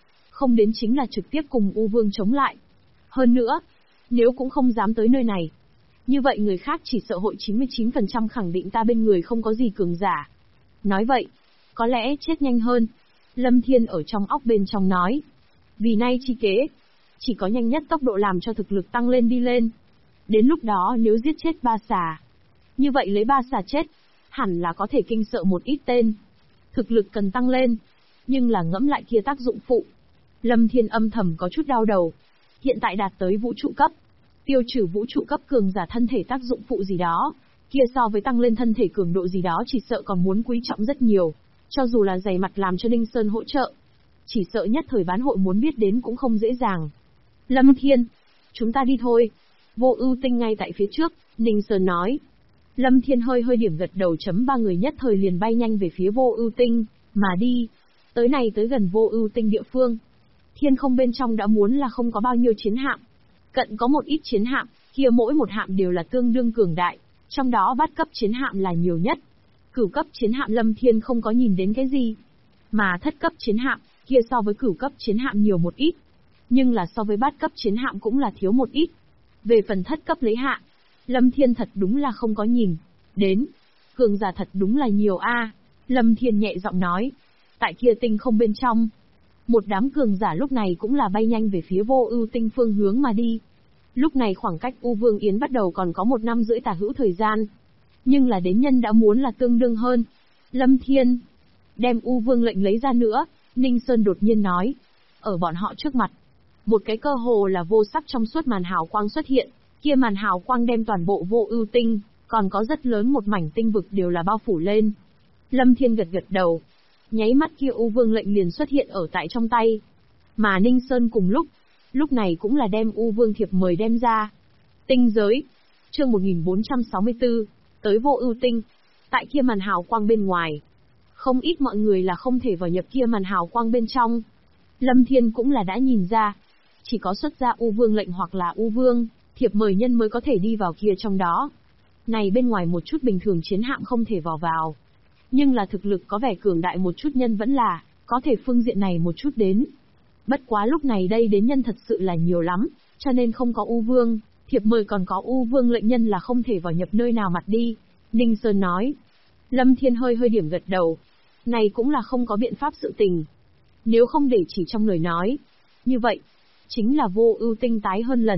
đến chính là trực tiếp cùng U Vương chống lại. Hơn nữa, nếu cũng không dám tới nơi này. Như vậy người khác chỉ sợ hội 99% khẳng định ta bên người không có gì cường giả. Nói vậy, có lẽ chết nhanh hơn. Lâm Thiên ở trong óc bên trong nói. Vì nay chi kế, chỉ có nhanh nhất tốc độ làm cho thực lực tăng lên đi lên. Đến lúc đó nếu giết chết ba xà, như vậy lấy ba xà chết, hẳn là có thể kinh sợ một ít tên. Thực lực cần tăng lên, nhưng là ngẫm lại kia tác dụng phụ. Lâm Thiên âm thầm có chút đau đầu. Hiện tại đạt tới vũ trụ cấp, tiêu trừ vũ trụ cấp cường giả thân thể tác dụng phụ gì đó, kia so với tăng lên thân thể cường độ gì đó chỉ sợ còn muốn quý trọng rất nhiều. Cho dù là dày mặt làm cho Ninh Sơn hỗ trợ, chỉ sợ nhất thời bán hội muốn biết đến cũng không dễ dàng. Lâm Thiên, chúng ta đi thôi. Vô Ưu Tinh ngay tại phía trước, Ninh Sơn nói. Lâm Thiên hơi hơi điểm gật đầu chấm ba người nhất thời liền bay nhanh về phía Vô Ưu Tinh, mà đi. Tới này tới gần Vô Ưu Tinh địa phương. Thiên không bên trong đã muốn là không có bao nhiêu chiến hạm. Cận có một ít chiến hạm, kia mỗi một hạm đều là tương đương cường đại, trong đó bát cấp chiến hạm là nhiều nhất. Cửu cấp chiến hạm Lâm Thiên không có nhìn đến cái gì. Mà thất cấp chiến hạm, kia so với cửu cấp chiến hạm nhiều một ít. Nhưng là so với bát cấp chiến hạm cũng là thiếu một ít. Về phần thất cấp lấy hạ, Lâm Thiên thật đúng là không có nhìn đến. Cường giả thật đúng là nhiều a. Lâm Thiên nhẹ giọng nói. Tại kia tinh không bên trong, một đám cường giả lúc này cũng là bay nhanh về phía Vô Ưu Tinh phương hướng mà đi. Lúc này khoảng cách U Vương Yến bắt đầu còn có 1 năm rưỡi tả hữu thời gian. Nhưng là đến nhân đã muốn là tương đương hơn. Lâm Thiên, đem U Vương lệnh lấy ra nữa, Ninh Sơn đột nhiên nói. Ở bọn họ trước mặt, một cái cơ hồ là vô sắc trong suốt màn hào quang xuất hiện, kia màn hào quang đem toàn bộ Vô Ưu Tinh, còn có rất lớn một mảnh tinh vực đều là bao phủ lên. Lâm Thiên gật gật đầu, nháy mắt kia U Vương lệnh liền xuất hiện ở tại trong tay. Mà Ninh Sơn cùng lúc này cũng là đem U Vương thiệp mời đem ra. Tinh giới, chương 1464, tới Vô Ưu Tinh. Tại kia màn hào quang bên ngoài, không ít mọi người là không thể vào nhập kia màn hào quang bên trong. Lâm Thiên cũng là đã nhìn ra, chỉ có xuất ra U Vương lệnh hoặc là U Vương thiệp mời nhân mới có thể đi vào kia trong đó. Này bên ngoài một chút bình thường chiến hạm không thể vào. Nhưng là thực lực có vẻ cường đại một chút nhân vẫn là có thể phương diện này một chút đến. Bất quá lúc này đây đến nhân thật sự là nhiều lắm, cho nên không có U Vương thiệp mời còn có U Vương lệnh nhân là không thể vào nhập nơi nào mặt đi. Ninh Sơn nói. Lâm Thiên hơi hơi điểm gật đầu. Này cũng là không có biện pháp sự tình. Nếu không để chỉ trong lời nói, như vậy chính là Vô Ưu Tinh tái hơn lần.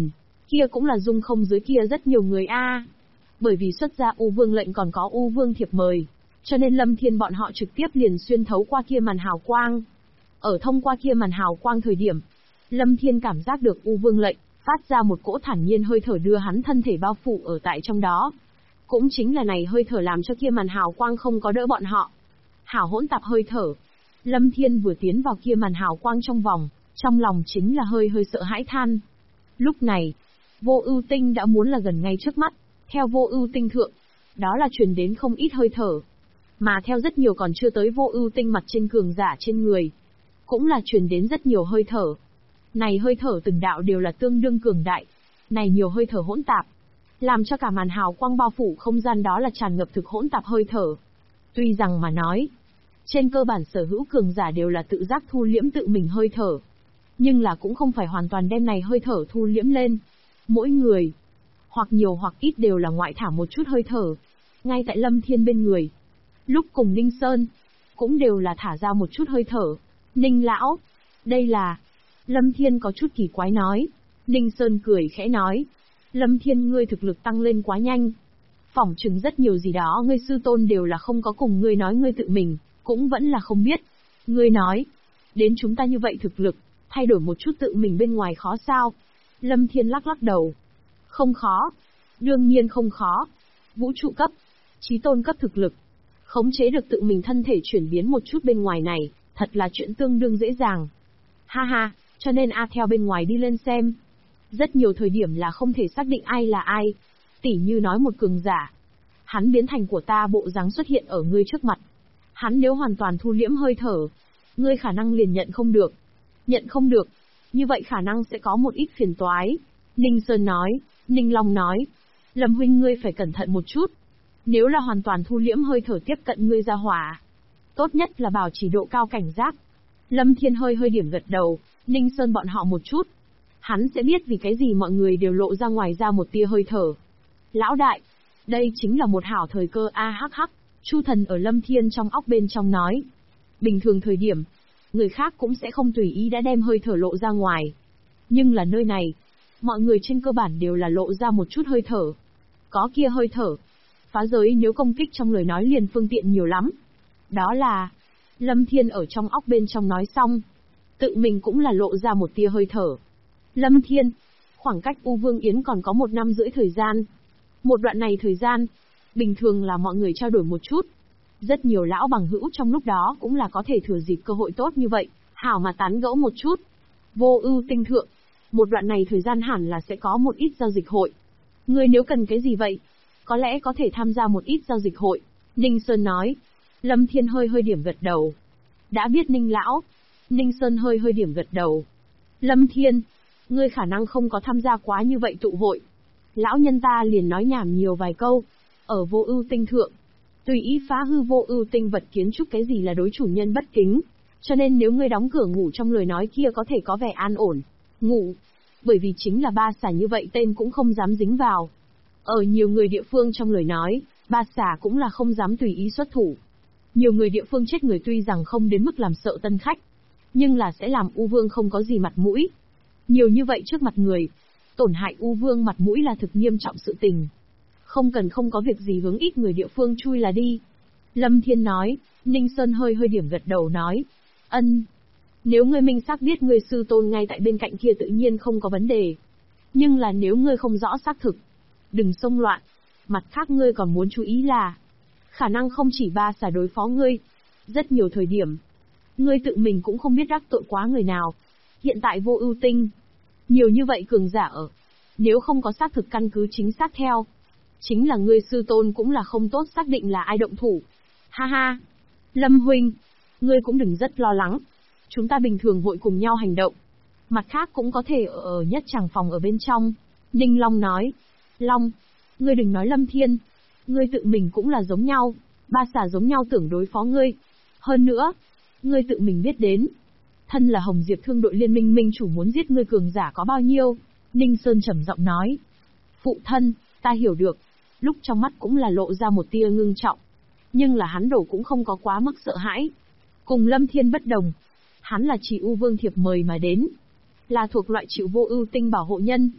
Kia cũng là dung không dưới kia rất nhiều người a. Bởi vì xuất ra U Vương lệnh còn có U Vương thiệp mời, cho nên Lâm Thiên bọn họ trực tiếp liền xuyên thấu qua kia màn hào quang. Ở thông qua kia màn hào quang thời điểm, Lâm Thiên cảm giác được U Vương lệnh, phát ra một cỗ thản nhiên hơi thở đưa hắn thân thể bao phủ ở tại trong đó. Cũng chính là này hơi thở làm cho kia màn hào quang không có đỡ bọn họ. Hảo hỗn tạp hơi thở. Lâm Thiên vừa tiến vào kia màn hào quang trong vòng, trong lòng chính là hơi sợ hãi than. Lúc này, Vô Ưu Tinh đã muốn là gần ngay trước mắt, theo Vô Ưu Tinh thượng, đó là truyền đến không ít hơi thở. Mà theo rất nhiều còn chưa tới Vô Ưu Tinh mặt trên cường giả trên người, cũng là truyền đến rất nhiều hơi thở. Này hơi thở từng đạo đều là tương đương cường đại, này nhiều hơi thở hỗn tạp, làm cho cả màn hào quang bao phủ không gian đó là tràn ngập thực hỗn tạp hơi thở. Tuy rằng mà nói, trên cơ bản sở hữu cường giả đều là tự giác thu liễm tự mình hơi thở, nhưng là cũng không phải hoàn toàn đem này hơi thở thu liễm lên. Mỗi người, hoặc nhiều hoặc ít đều là ngoại thả một chút hơi thở. Ngay tại Lâm Thiên bên người, lúc cùng Ninh Sơn, cũng đều là thả ra một chút hơi thở. Ninh lão, đây là... Lâm Thiên có chút kỳ quái nói. Ninh Sơn cười khẽ nói. Lâm Thiên ngươi thực lực tăng lên quá nhanh. Phỏng chừng rất nhiều gì đó ngươi sư tôn đều là không có cùng ngươi nói, ngươi tự mình, cũng vẫn là không biết. Ngươi nói, đến chúng ta như vậy thực lực, thay đổi một chút tự mình bên ngoài khó sao? Lâm Thiên lắc đầu. Không khó. Đương nhiên không khó. Vũ trụ cấp, chí tôn cấp thực lực, khống chế được tự mình thân thể chuyển biến một chút bên ngoài này, thật là chuyện tương đương dễ dàng. Ha ha, cho nên theo bên ngoài đi lên xem. Rất nhiều thời điểm là không thể xác định ai là ai. Tỉ như nói một cường giả, hắn biến thành của ta bộ dáng xuất hiện ở ngươi trước mặt. Hắn nếu hoàn toàn thu liễm hơi thở, ngươi khả năng liền nhận không được. Nhận không được, như vậy khả năng sẽ có một ít phiền toái. Ninh Sơn nói, Ninh Long nói, Lâm huynh ngươi phải cẩn thận một chút. Nếu là hoàn toàn thu liễm hơi thở tiếp cận ngươi ra hỏa, tốt nhất là bảo trì độ cao cảnh giác. Lâm Thiên hơi điểm gật đầu, Ninh Sơn bọn họ một chút. Hắn sẽ biết vì cái gì mọi người đều lộ ra ngoài ra một tia hơi thở. Lão đại, đây chính là một hảo thời cơ hắc. Chu Thần ở Lâm Thiên trong óc bên trong nói. Bình thường thời điểm, người khác cũng sẽ không tùy ý đã đem hơi thở lộ ra ngoài. Nhưng là nơi này, mọi người trên cơ bản đều là lộ ra một chút hơi thở. Có kia hơi thở, phá giới nếu công kích trong lời nói liền phương tiện nhiều lắm. Đó là... Lâm Thiên ở trong óc bên trong nói xong, tự mình cũng là lộ ra một tia hơi thở. Lâm Thiên, khoảng cách U Vương Yến còn có 1 năm rưỡi thời gian. Một đoạn này thời gian, bình thường là mọi người trao đổi một chút. Rất nhiều lão bằng hữu trong lúc đó cũng là có thể thừa dịp cơ hội tốt như vậy, hảo mà tán gẫu một chút. Vô Ưu Tinh thượng, một đoạn này thời gian hẳn là sẽ có một ít giao dịch hội. Ngươi nếu cần cái gì vậy? Có lẽ có thể tham gia một ít giao dịch hội. Ninh Sơn nói. Lâm Thiên hơi điểm gật đầu. Đã biết Ninh lão. Ninh Sơn hơi điểm gật đầu. Lâm Thiên, ngươi khả năng không có tham gia quá như vậy tụ hội. Lão nhân ta liền nói nhảm nhiều vài câu. Ở Vô Ưu Tinh thượng, tùy ý phá hư Vô Ưu Tinh vật kiến trúc cái gì là đối chủ nhân bất kính. Cho nên nếu ngươi đóng cửa ngủ trong lời nói kia có thể có vẻ an ổn. Ngủ. Bởi vì chính là ba xà như vậy tên cũng không dám dính vào. Ở nhiều người địa phương trong lời nói, ba xà cũng là không dám tùy ý xuất thủ. Nhiều người địa phương chết người tuy rằng không đến mức làm sợ tân khách, nhưng là sẽ làm U Vương không có gì mặt mũi. Nhiều như vậy trước mặt người, tổn hại U Vương mặt mũi là thực nghiêm trọng sự tình. Không cần không có việc gì hướng ít người địa phương chui là đi. Lâm Thiên nói. Ninh Sơn hơi điểm gật đầu nói. Ân. Nếu ngươi minh xác biết ngươi sư tôn ngay tại bên cạnh kia tự nhiên không có vấn đề. Nhưng là nếu ngươi không rõ xác thực, đừng xông loạn. Mặt khác ngươi còn muốn chú ý là, khả năng không chỉ ba xà đối phó ngươi. Rất nhiều thời điểm, ngươi tự mình cũng không biết đắc tội quá người nào. Hiện tại Vô Ưu Tinh, nhiều như vậy cường giả ở. Nếu không có xác thực căn cứ chính xác theo, chính là ngươi sư tôn cũng là không tốt xác định là ai động thủ. Ha ha. Lâm huynh, ngươi cũng đừng rất lo lắng. Chúng ta bình thường hội cùng nhau hành động. Mặt khác cũng có thể ở nhất tràng phòng ở bên trong. Ninh Long nói. Long, ngươi đừng nói Lâm Thiên. Ngươi tự mình cũng là giống nhau. Ba xà giống nhau tưởng đối phó ngươi. Hơn nữa, ngươi tự mình biết đến. Thân là Hồng Diệp Thương đội liên minh minh chủ muốn giết ngươi cường giả có bao nhiêu. Ninh Sơn trầm giọng nói. Phụ thân, ta hiểu được. Lúc trong mắt cũng là lộ ra một tia ngưng trọng. Nhưng là hắn đổ cũng không có quá mức sợ hãi. Cùng Lâm Thiên bất đồng. Hắn là chỉ U Vương thiệp mời mà đến. Là thuộc loại chịu Vô Ưu Tinh bảo hộ nhân.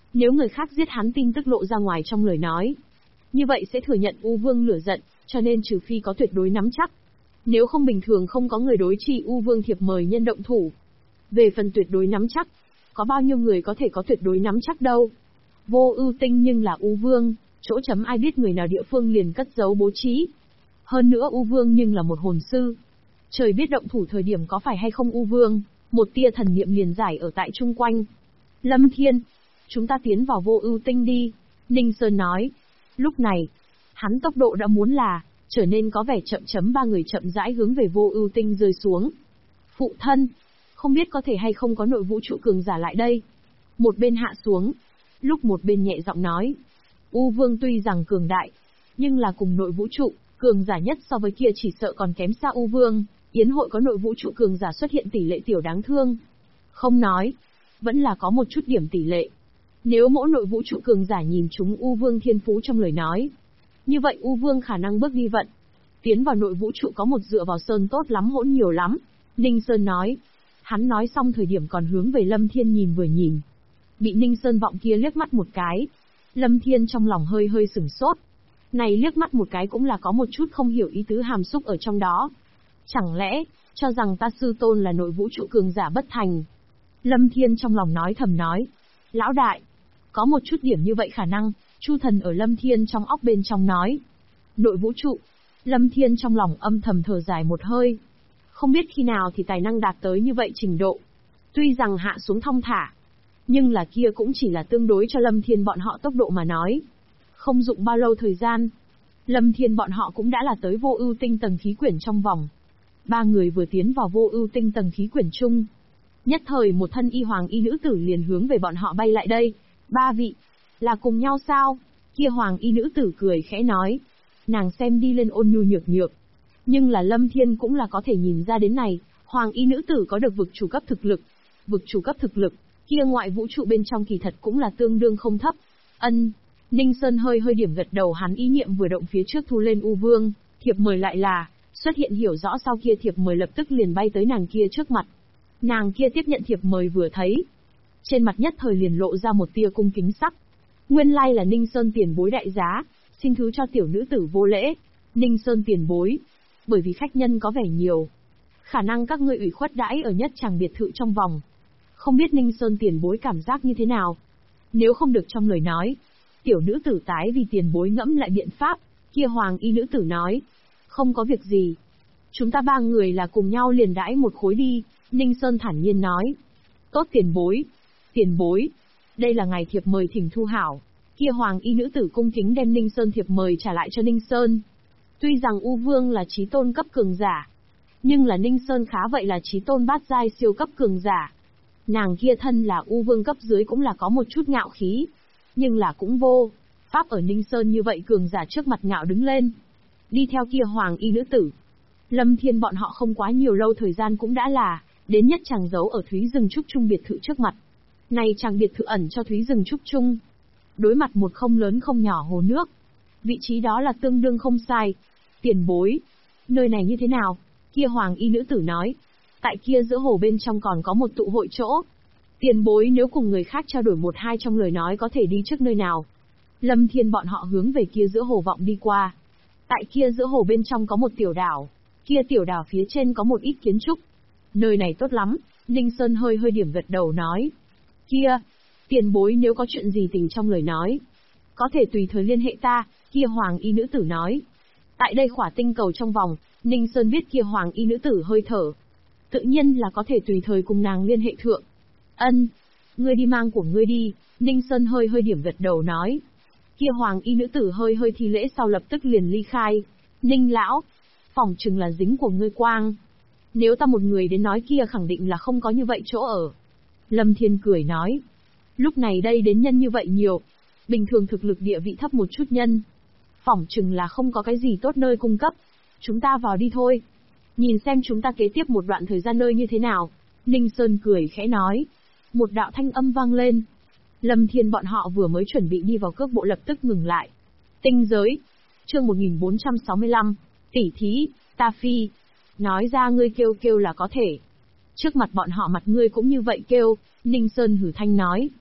Nếu người khác giết hắn tin tức lộ ra ngoài trong lời nói, như vậy sẽ thừa nhận U Vương lửa giận, cho nên trừ phi có tuyệt đối nắm chắc. Nếu không bình thường không có người đối trị U Vương thiệp mời nhân động thủ. Về phần tuyệt đối nắm chắc, có bao nhiêu người có thể có tuyệt đối nắm chắc đâu. Vô Ưu Tinh nhưng là U Vương, chỗ chấm ai biết người nào địa phương liền cất giấu bố trí. Hơn nữa U Vương nhưng là một hồn sư. Trời biết động thủ thời điểm có phải hay không U Vương, một tia thần niệm liền giải ở tại chung quanh. Lâm Thiên, chúng ta tiến vào Vô Ưu Tinh đi, Ninh Sơn nói. Lúc này, hắn tốc độ đã muốn là, trở nên có vẻ chậm chấm ba người chậm rãi hướng về Vô Ưu Tinh rơi xuống. Phụ thân, không biết có thể hay không có nội vũ trụ cường giả lại đây. Một bên hạ xuống, lúc một bên nhẹ giọng nói. U Vương tuy rằng cường đại, nhưng là cùng nội vũ trụ, cường giả nhất so với kia chỉ sợ còn kém xa U Vương, yến hội có nội vũ trụ cường giả xuất hiện tỷ lệ tiểu đáng thương. Không nói, vẫn là có một chút điểm tỷ lệ. Nếu mỗi nội vũ trụ cường giả nhìn chúng U Vương thiên phú trong lời nói, như vậy U Vương khả năng bước đi vận. Tiến vào nội vũ trụ có một dựa vào sơn tốt lắm hỗn nhiều lắm, Ninh Sơn nói. Hắn nói xong thời điểm còn hướng về Lâm Thiên nhìn vừa nhìn. Bị Ninh Sơn vọng kia liếc mắt một cái. Lâm Thiên trong lòng hơi hơi sửng sốt. Này liếc mắt một cái cũng là có một chút không hiểu ý tứ hàm xúc ở trong đó. Chẳng lẽ, cho rằng ta sư tôn là nội vũ trụ cường giả bất thành. Lâm Thiên trong lòng nói thầm nói. Lão đại, có một chút điểm như vậy khả năng, Chu Thần ở Lâm Thiên trong óc bên trong nói. Nội vũ trụ, Lâm Thiên trong lòng âm thầm thở dài một hơi. Không biết khi nào thì tài năng đạt tới như vậy trình độ. Tuy rằng hạ xuống thong thả, nhưng là kia cũng chỉ là tương đối cho Lâm Thiên bọn họ tốc độ mà nói. Không dụng bao lâu thời gian, Lâm Thiên bọn họ cũng đã là tới Vô Ưu Tinh tầng khí quyển trong vòng. Ba người vừa tiến vào Vô Ưu Tinh tầng khí quyển chung. Nhất thời một thân y hoàng y nữ tử liền hướng về bọn họ bay lại đây. Ba vị, là cùng nhau sao? Kia hoàng y nữ tử cười khẽ nói. Nàng xem đi lên ôn nhu nhược nhược. Nhưng là Lâm Thiên cũng là có thể nhìn ra đến này, hoàng y nữ tử có được vực chủ cấp thực lực. Vực chủ cấp thực lực, kia ngoại vũ trụ bên trong kỳ thật cũng là tương đương không thấp. Ân, Ninh Sơn hơi hơi điểm gật đầu, hắn ý niệm vừa động phía trước thu lên U Vương, thiệp mời lại là, xuất hiện hiểu rõ sau kia thiệp mời lập tức liền bay tới nàng kia trước mặt. Nàng kia tiếp nhận thiệp mời vừa thấy, trên mặt nhất thời liền lộ ra một tia cung kính sắc. Nguyên lai là Ninh Sơn tiền bối đại giá, xin thứ cho tiểu nữ tử vô lễ. Ninh Sơn tiền bối, bởi vì khách nhân có vẻ nhiều, khả năng các ngươi ủy khuất đãi ở nhất chàng biệt thự trong vòng. Không biết Ninh Sơn tiền bối cảm giác như thế nào? Nếu không được trong lời nói, tiểu nữ tử tái vì tiền bối ngẫm lại biện pháp. Kia hoàng y nữ tử nói, không có việc gì, chúng ta ba người là cùng nhau liền đãi một khối đi. Ninh Sơn thản nhiên nói. Tốt tiền bối. Tiền bối, đây là ngài thiệp mời thỉnh thu hảo. Kia hoàng y nữ tử cung kính đem Ninh Sơn thiệp mời trả lại cho Ninh Sơn. Tuy rằng U Vương là chí tôn cấp cường giả, nhưng là Ninh Sơn khá vậy là chí tôn bát giai siêu cấp cường giả. Nàng kia thân là U Vương cấp dưới cũng là có một chút ngạo khí, nhưng là cũng vô pháp ở Ninh Sơn như vậy cường giả trước mặt ngạo đứng lên. Đi theo kia hoàng y nữ tử, Lâm Thiên bọn họ không quá nhiều lâu thời gian cũng đã là đến nhất chàng giấu ở Thúy Rừng Trúc Trung biệt thự trước mặt. Này chàng biệt thự ẩn cho Thúy Rừng Trúc Trung, đối mặt một không lớn không nhỏ hồ nước. Vị trí đó là tương đương không sai. Tiền bối, nơi này như thế nào? Kia hoàng y nữ tử nói. Tại kia giữa hồ bên trong còn có một tụ hội chỗ. Tiền bối nếu cùng người khác trao đổi một hai trong lời nói có thể đi trước nơi nào. Lâm Thiên bọn họ hướng về kia giữa hồ vọng đi qua. Tại kia giữa hồ bên trong có một tiểu đảo. Kia tiểu đảo phía trên có một ít kiến trúc. Nơi này tốt lắm, Ninh Sơn hơi hơi điểm gật đầu nói. Kia, tiền bối nếu có chuyện gì tình trong lời nói, có thể tùy thời liên hệ ta. Kia hoàng y nữ tử nói. Tại đây khỏa tinh cầu trong vòng, Ninh Sơn biết kia hoàng y nữ tử hơi thở. Tự nhiên là có thể tùy thời cùng nàng liên hệ thượng. Ân, ngươi đi mang của ngươi đi, Ninh Sơn hơi hơi điểm gật đầu nói. Kia hoàng y nữ tử hơi hơi thi lễ sau lập tức liền ly khai. Ninh lão, phỏng chừng là dính của ngươi quang. Nếu ta một người đến nói kia khẳng định là không có như vậy chỗ ở. Lâm Thiên cười nói. Lúc này đây đến nhân như vậy nhiều, bình thường thực lực địa vị thấp một chút nhân, phỏng chừng là không có cái gì tốt nơi cung cấp. Chúng ta vào đi thôi. Nhìn xem chúng ta kế tiếp một đoạn thời gian nơi như thế nào. Ninh Sơn cười khẽ nói. Một đạo thanh âm vang lên. Lâm Thiên bọn họ vừa mới chuẩn bị đi vào cước bộ lập tức ngừng lại. Tinh giới. Chương 1465. Tỷ thí, ta phi. Nói ra ngươi kêu kêu là có thể. Trước mặt bọn họ mặt ngươi cũng như vậy kêu. Ninh Sơn hử thanh nói.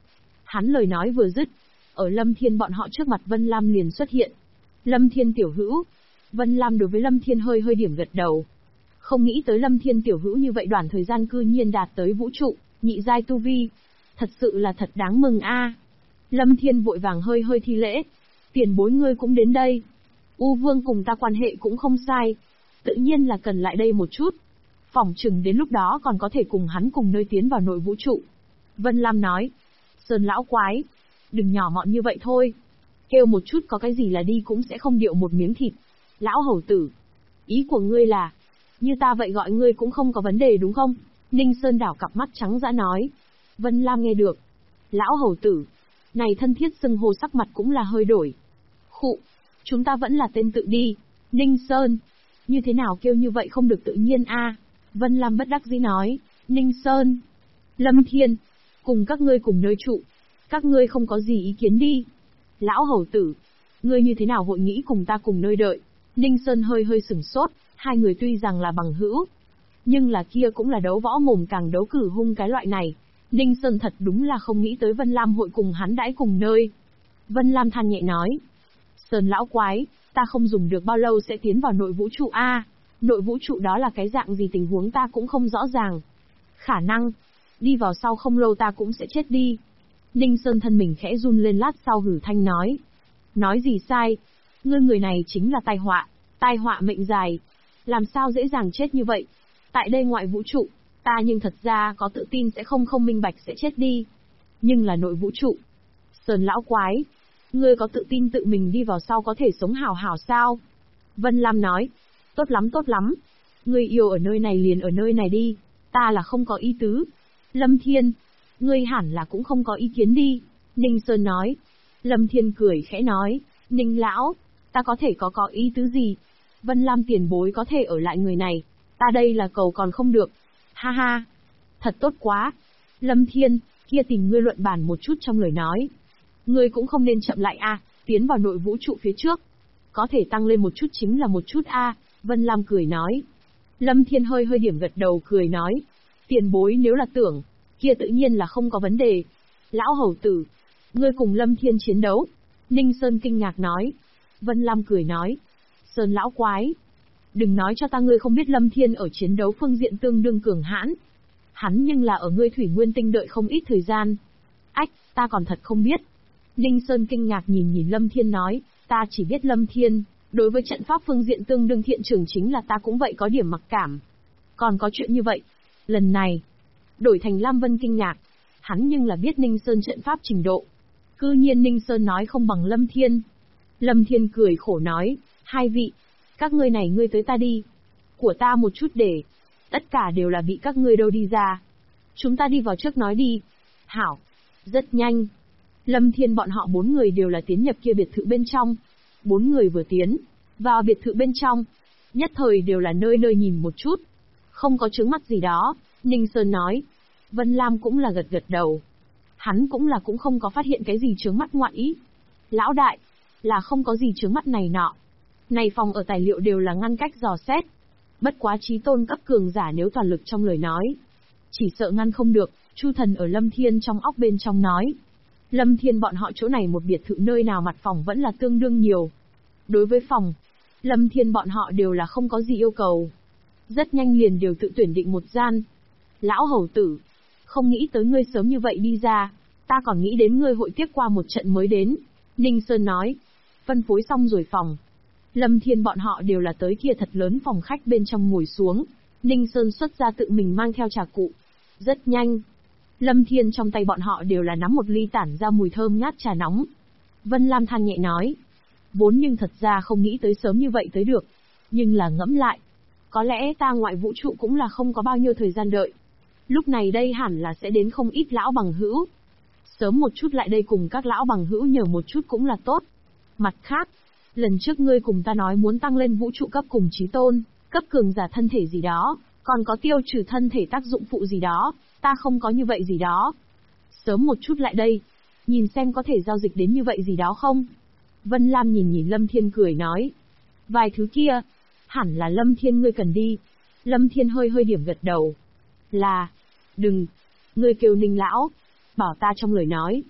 Hắn lời nói vừa dứt, ở Lâm Thiên bọn họ trước mặt Vân Lam liền xuất hiện. Lâm Thiên tiểu hữu. Vân Lam đối với Lâm Thiên hơi hơi điểm gật đầu. Không nghĩ tới Lâm Thiên tiểu hữu như vậy đoạn thời gian cư nhiên đạt tới vũ trụ, nhị giai tu vi. Thật sự là thật đáng mừng a. Lâm Thiên vội vàng hơi hơi thi lễ. Tiền bối ngươi cũng đến đây. U Vương cùng ta quan hệ cũng không sai. Tự nhiên là cần lại đây một chút. Phỏng chừng đến lúc đó còn có thể cùng hắn cùng nơi tiến vào nội vũ trụ. Vân Lam nói. Sơn lão quái. Đừng nhỏ mọn như vậy thôi. Kêu một chút có cái gì là đi cũng sẽ không điệu một miếng thịt. Lão hầu tử. Ý của ngươi là, như ta vậy gọi ngươi cũng không có vấn đề đúng không? Ninh Sơn đảo cặp mắt trắng dã nói. Vân Lam nghe được. Lão hầu tử. Này thân thiết xưng hô sắc mặt cũng là hơi đổi. Khụ. Chúng ta vẫn là tên tự đi. Ninh Sơn. Như thế nào kêu như vậy không được tự nhiên a? Vân Lam bất đắc dĩ nói. Ninh Sơn. Lâm Thiên. Cùng các ngươi cùng nơi trụ. Các ngươi không có gì ý kiến đi. Lão hầu tử. Ngươi như thế nào hội nghĩ cùng ta cùng nơi đợi? Ninh Sơn hơi hơi sửng sốt. Hai người tuy rằng là bằng hữu, nhưng là kia cũng là đấu võ mồm càng đấu cử hung cái loại này. Ninh Sơn thật đúng là không nghĩ tới Vân Lam hội cùng hắn đãi cùng nơi. Vân Lam than nhẹ nói. Sơn lão quái, ta không dùng được bao lâu sẽ tiến vào nội vũ trụ a. Nội vũ trụ đó là cái dạng gì tình huống ta cũng không rõ ràng. Khả năng, đi vào sau không lâu ta cũng sẽ chết đi. Ninh Sơn thân mình khẽ run lên lát sau hử thanh nói. Nói gì sai, ngươi người này chính là tai họa mệnh dài. Làm sao dễ dàng chết như vậy? Tại đây ngoại vũ trụ, ta nhưng thật ra có tự tin sẽ không minh bạch sẽ chết đi. Nhưng là nội vũ trụ. Sơn lão quái, ngươi có tự tin tự mình đi vào sau có thể sống hảo hảo sao? Vân Lam nói, tốt lắm. Ngươi yêu ở nơi này liền ở nơi này đi, ta là không có ý tứ. Lâm Thiên, ngươi hẳn là cũng không có ý kiến đi. Ninh Sơn nói. Lâm Thiên cười khẽ nói, Ninh lão, ta có thể có ý tứ gì? Vân Lam tiền bối có thể ở lại người này, ta đây là cầu còn không được. Ha ha, thật tốt quá. Lâm Thiên, kia tìm ngươi luận bàn một chút trong lời nói. Ngươi cũng không nên chậm lại a, tiến vào nội vũ trụ phía trước. Có thể tăng lên một chút chính là một chút a. Vân Lam cười nói. Lâm Thiên hơi hơi điểm gật đầu cười nói. Tiền bối nếu là tưởng, kia tự nhiên là không có vấn đề. Lão hầu tử, ngươi cùng Lâm Thiên chiến đấu. Ninh Sơn kinh ngạc nói. Vân Lam cười nói. Sơn lão quái, đừng nói cho ta ngươi không biết Lâm Thiên ở chiến đấu phương diện tương đương cường hãn. Hắn nhưng là ở ngươi Thủy Nguyên Tinh đợi không ít thời gian. Ách, ta còn thật không biết. Ninh Sơn kinh ngạc nhìn Lâm Thiên nói, ta chỉ biết Lâm Thiên, đối với trận pháp phương diện tương đương thiện trường chính là ta cũng vậy có điểm mặc cảm. Còn có chuyện như vậy. Lần này, đổi thành Lam Vân kinh ngạc, hắn nhưng là biết Ninh Sơn trận pháp trình độ. Cư nhiên Ninh Sơn nói không bằng Lâm Thiên. Lâm Thiên cười khổ nói, hai vị, các ngươi này ngươi tới ta đi. Của ta một chút để, tất cả đều là bị các ngươi đâu đi ra. Chúng ta đi vào trước nói đi. Hảo, rất nhanh. Lâm Thiên bọn họ 4 người đều là tiến nhập kia biệt thự bên trong. 4 người vừa tiến vào biệt thự bên trong, nhất thời đều là nơi nhìn một chút. Không có chướng mắt gì đó, Ninh Sơn nói. Vân Lam cũng là gật đầu. Hắn cũng không có phát hiện cái gì chướng mắt ngoạn ý. Lão đại, là không có gì chướng mắt này nọ. Này phòng ở tài liệu đều là ngăn cách dò xét. Bất quá chí tôn cấp cường giả nếu toàn lực trong lời nói, chỉ sợ ngăn không được. Chu Thần ở Lâm Thiên trong óc bên trong nói. Lâm Thiên bọn họ chỗ này một biệt thự nơi nào mặt phòng vẫn là tương đương nhiều. Đối với phòng, Lâm Thiên bọn họ đều là không có gì yêu cầu. Rất nhanh liền đều tự tuyển định một gian. Lão hầu tử, không nghĩ tới ngươi sớm như vậy đi ra, ta còn nghĩ đến ngươi hội tiếp qua một trận mới đến. Ninh Sơn nói. Phân phối xong rồi phòng. Lâm Thiên bọn họ đều là tới kia thật lớn phòng khách bên trong ngồi xuống. Ninh Sơn xuất ra tự mình mang theo trà cụ. Rất nhanh. Lâm Thiên trong tay bọn họ đều là nắm một ly tản ra mùi thơm ngát trà nóng. Vân Lam than nhẹ nói. Vốn nhưng thật ra không nghĩ tới sớm như vậy tới được. Nhưng là ngẫm lại. Có lẽ ta ngoại vũ trụ cũng là không có bao nhiêu thời gian đợi. Lúc này đây hẳn là sẽ đến không ít lão bằng hữu. Sớm một chút lại đây cùng các lão bằng hữu nhờ một chút cũng là tốt. Mặt khác, lần trước ngươi cùng ta nói muốn tăng lên vũ trụ cấp cùng chí tôn, cấp cường giả thân thể gì đó, còn có tiêu trừ thân thể tác dụng phụ gì đó, ta không có như vậy gì đó. Sớm một chút lại đây, nhìn xem có thể giao dịch đến như vậy gì đó không? Vân Lam nhìn Lâm Thiên cười nói. Vài thứ kia, hẳn là Lâm Thiên ngươi cần đi. Lâm Thiên hơi hơi điểm gật đầu. Là, đừng, ngươi kêu Ninh lão, bảo ta trong lời nói.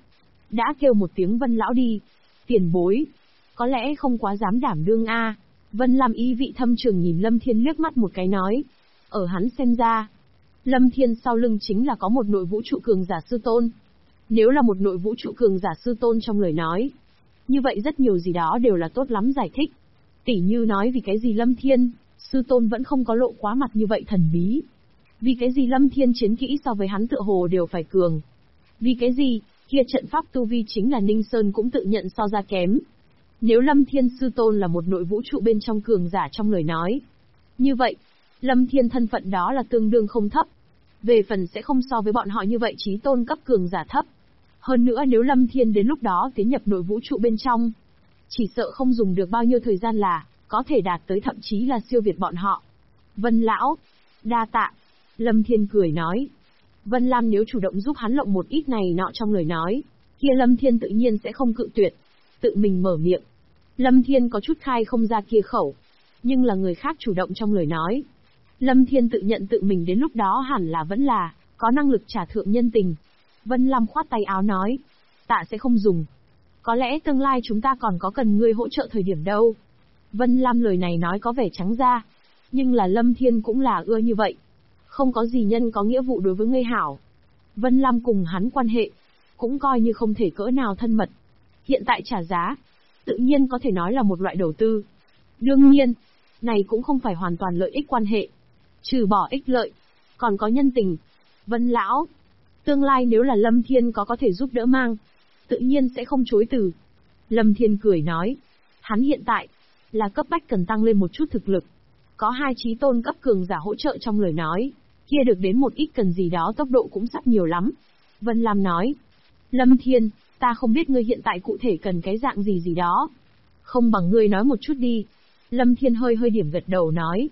đã kêu một tiếng Vân lão đi. Tiền bối, có lẽ không quá dám đảm đương a. Vân Lam ý vị thâm trường nhìn Lâm Thiên liếc mắt một cái nói. Ở hắn xem ra, Lâm Thiên sau lưng chính là có một nội vũ trụ cường giả sư tôn. Nếu là một nội vũ trụ cường giả sư tôn trong lời nói, như vậy rất nhiều gì đó đều là tốt lắm giải thích. Tỉ như nói vì cái gì Lâm Thiên, sư tôn vẫn không có lộ quá mặt như vậy thần bí. Vì cái gì Lâm Thiên chiến kỹ so với hắn tựa hồ đều phải cường. Vì cái gì, kia trận pháp tu vi chính là Ninh Sơn cũng tự nhận so ra kém. Nếu Lâm Thiên sư tôn là một nội vũ trụ bên trong cường giả trong lời nói, như vậy, Lâm Thiên thân phận đó là tương đương không thấp. Về phần sẽ không so với bọn họ như vậy chí tôn cấp cường giả thấp. Hơn nữa nếu Lâm Thiên đến lúc đó tiến nhập nội vũ trụ bên trong, chỉ sợ không dùng được bao nhiêu thời gian là có thể đạt tới thậm chí là siêu việt bọn họ. Vân lão, đa tạ. Lâm Thiên cười nói. Vân Lam nếu chủ động giúp hắn lộng một ít này nọ trong lời nói, kia Lâm Thiên tự nhiên sẽ không cự tuyệt. Tự mình mở miệng. Lâm Thiên có chút khai không ra kia khẩu, nhưng là người khác chủ động trong lời nói. Lâm Thiên tự nhận tự mình đến lúc đó hẳn là vẫn là có năng lực trả thượng nhân tình. Vân Lam khoát tay áo nói. Tạ sẽ không dùng. Có lẽ tương lai chúng ta còn có cần ngươi hỗ trợ thời điểm đâu. Vân Lam lời này nói có vẻ trắng ra, nhưng là Lâm Thiên cũng là ưa như vậy. Không có gì nhân có nghĩa vụ đối với ngươi hảo. Vân Lam cùng hắn quan hệ, cũng coi như không thể cỡ nào thân mật. Hiện tại trả giá, tự nhiên có thể nói là một loại đầu tư. Đương nhiên, này cũng không phải hoàn toàn lợi ích quan hệ. Trừ bỏ ích lợi, còn có nhân tình. Vân lão, tương lai nếu là Lâm Thiên có thể giúp đỡ mang, tự nhiên sẽ không chối từ. Lâm Thiên cười nói, hắn hiện tại là cấp bách cần tăng lên một chút thực lực. Có hai chí tôn cấp cường giả hỗ trợ trong lời nói, kia được đến một ít cần gì đó tốc độ cũng sắp nhiều lắm. Vân Lam nói, Lâm Thiên, ta không biết ngươi hiện tại cụ thể cần cái dạng gì gì đó. Không bằng ngươi nói một chút đi. Lâm Thiên hơi điểm gật đầu nói,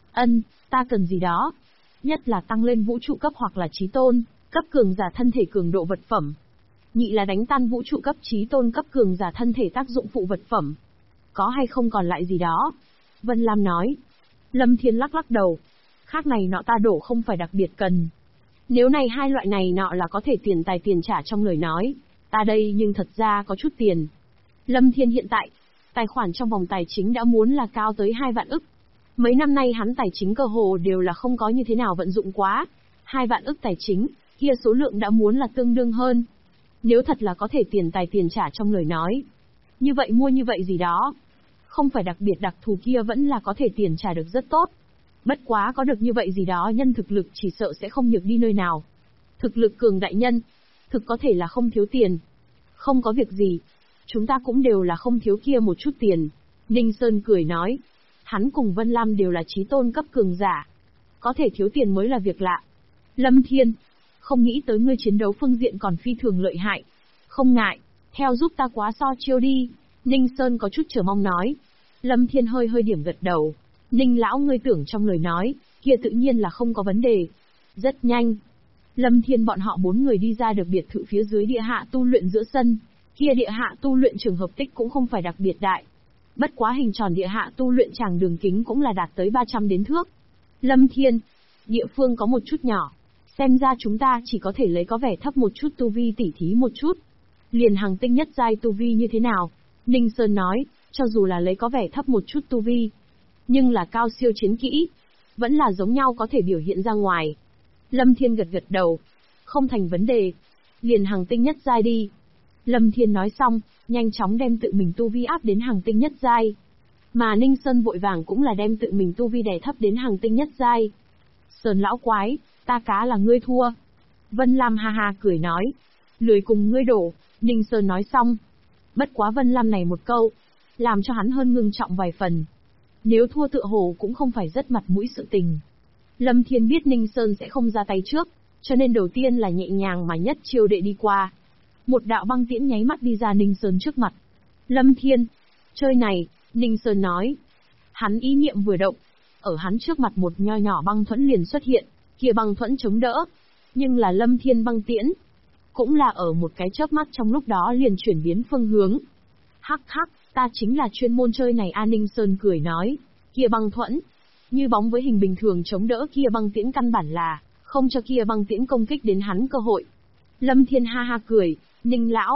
ta cần gì đó. Nhất là tăng lên vũ trụ cấp hoặc là chí tôn, cấp cường giả thân thể cường độ vật phẩm. Nhị là đánh tan vũ trụ cấp chí tôn cấp cường giả thân thể tác dụng phụ vật phẩm. Có hay không còn lại gì đó? Vân Lam nói. Lâm Thiên lắc đầu. Khác này nọ ta đổ không phải đặc biệt cần. Nếu này hai loại này nọ là có thể tiền tài tiền trả trong lời nói, ta đây nhưng thật ra có chút tiền. Lâm Thiên hiện tại, tài khoản trong vòng tài chính đã muốn là cao tới 2 vạn ức. Mấy năm nay hắn tài chính cơ hồ đều là không có như thế nào vận dụng quá. 2 vạn ức tài chính, kia số lượng đã muốn là tương đương hơn. Nếu thật là có thể tiền tài tiền trả trong lời nói, như vậy mua như vậy gì đó, không phải đặc biệt đặc thù kia vẫn là có thể tiền trả được rất tốt. Bất quá có được như vậy gì đó nhân thực lực chỉ sợ sẽ không nhược đi nơi nào. Thực lực cường đại nhân, thực có thể là không thiếu tiền. Không có việc gì, chúng ta cũng đều là không thiếu kia một chút tiền. Ninh Sơn cười nói, hắn cùng Vân Lam đều là chí tôn cấp cường giả. Có thể thiếu tiền mới là việc lạ. Lâm Thiên, không nghĩ tới ngươi chiến đấu phương diện còn phi thường lợi hại. Không ngại, theo giúp ta quá so chiêu đi. Ninh Sơn có chút chờ mong nói. Lâm Thiên hơi điểm gật đầu. Ninh lão ngươi tưởng trong lời nói, kia tự nhiên là không có vấn đề. Rất nhanh. Lâm Thiên bọn họ 4 người đi ra được biệt thự phía dưới địa hạ tu luyện giữa sân. Kia địa hạ tu luyện trường hợp tích cũng không phải đặc biệt đại. Bất quá hình tròn địa hạ tu luyện tràng đường kính cũng là đạt tới 300 đến thước. Lâm Thiên, địa phương có một chút nhỏ. Xem ra chúng ta chỉ có thể lấy có vẻ thấp một chút tu vi tỉ thí một chút. Liền hàng tinh nhất giai tu vi như thế nào? Ninh Sơn nói, cho dù là lấy có vẻ thấp một chút tu vi, nhưng là cao siêu chiến kỹ, vẫn là giống nhau có thể biểu hiện ra ngoài. Lâm Thiên gật đầu, không thành vấn đề, liền hàng tinh nhất giai đi. Lâm Thiên nói xong, nhanh chóng đem tự mình tu vi áp đến hàng tinh nhất giai. Mà Ninh Sơn vội vàng cũng là đem tự mình tu vi đè thấp đến hàng tinh nhất giai. Sơn lão quái, ta cá là ngươi thua. Vân Lam ha ha cười nói, lười cùng ngươi đổ. Ninh Sơn nói xong. Bất quá Vân Lam này một câu, làm cho hắn hơn ngưng trọng vài phần. Nếu thua tựa hồ cũng không phải rất mặt mũi sự tình. Lâm Thiên biết Ninh Sơn sẽ không ra tay trước, cho nên đầu tiên là nhẹ nhàng mà nhất chiêu đệ đi qua. Một đạo băng tiễn nháy mắt đi ra Ninh Sơn trước mặt. Lâm Thiên, chơi này, Ninh Sơn nói. Hắn ý niệm vừa động, ở hắn trước mặt một nho nhỏ băng thuẫn liền xuất hiện, kia băng thuẫn chống đỡ. Nhưng là Lâm Thiên băng tiễn, cũng là ở một cái chớp mắt trong lúc đó liền chuyển biến phương hướng. Hắc, ta chính là chuyên môn chơi này A. Ninh Sơn cười nói, kia băng thuẫn, như bóng với hình bình thường chống đỡ kia băng tiễn căn bản là, không cho kia băng tiễn công kích đến hắn cơ hội. Lâm Thiên ha ha cười, Ninh lão,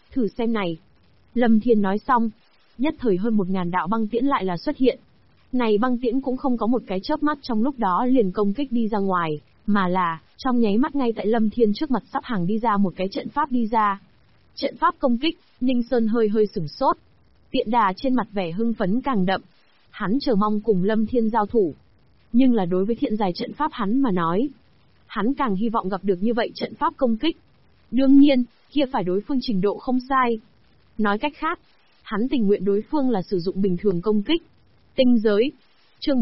Thử xem này. Lâm Thiên nói xong, nhất thời hơn 1000 đạo băng tiễn lại là xuất hiện. Này băng tiễn cũng không có một cái chớp mắt trong lúc đó liền công kích đi ra ngoài, mà là, trong nháy mắt ngay tại Lâm Thiên trước mặt sắp hàng đi ra một cái trận pháp đi ra. Trận pháp công kích, Ninh Sơn hơi hơi sửng sốt. Tiện Đà trên mặt vẻ hưng phấn càng đậm. Hắn chờ mong cùng Lâm Thiên giao thủ. Nhưng là đối với thiện giải trận pháp hắn mà nói, hắn càng hy vọng gặp được như vậy trận pháp công kích. Đương nhiên, kia phải đối phương trình độ không sai. Nói cách khác, hắn tình nguyện đối phương là sử dụng bình thường công kích. Tinh giới. Chương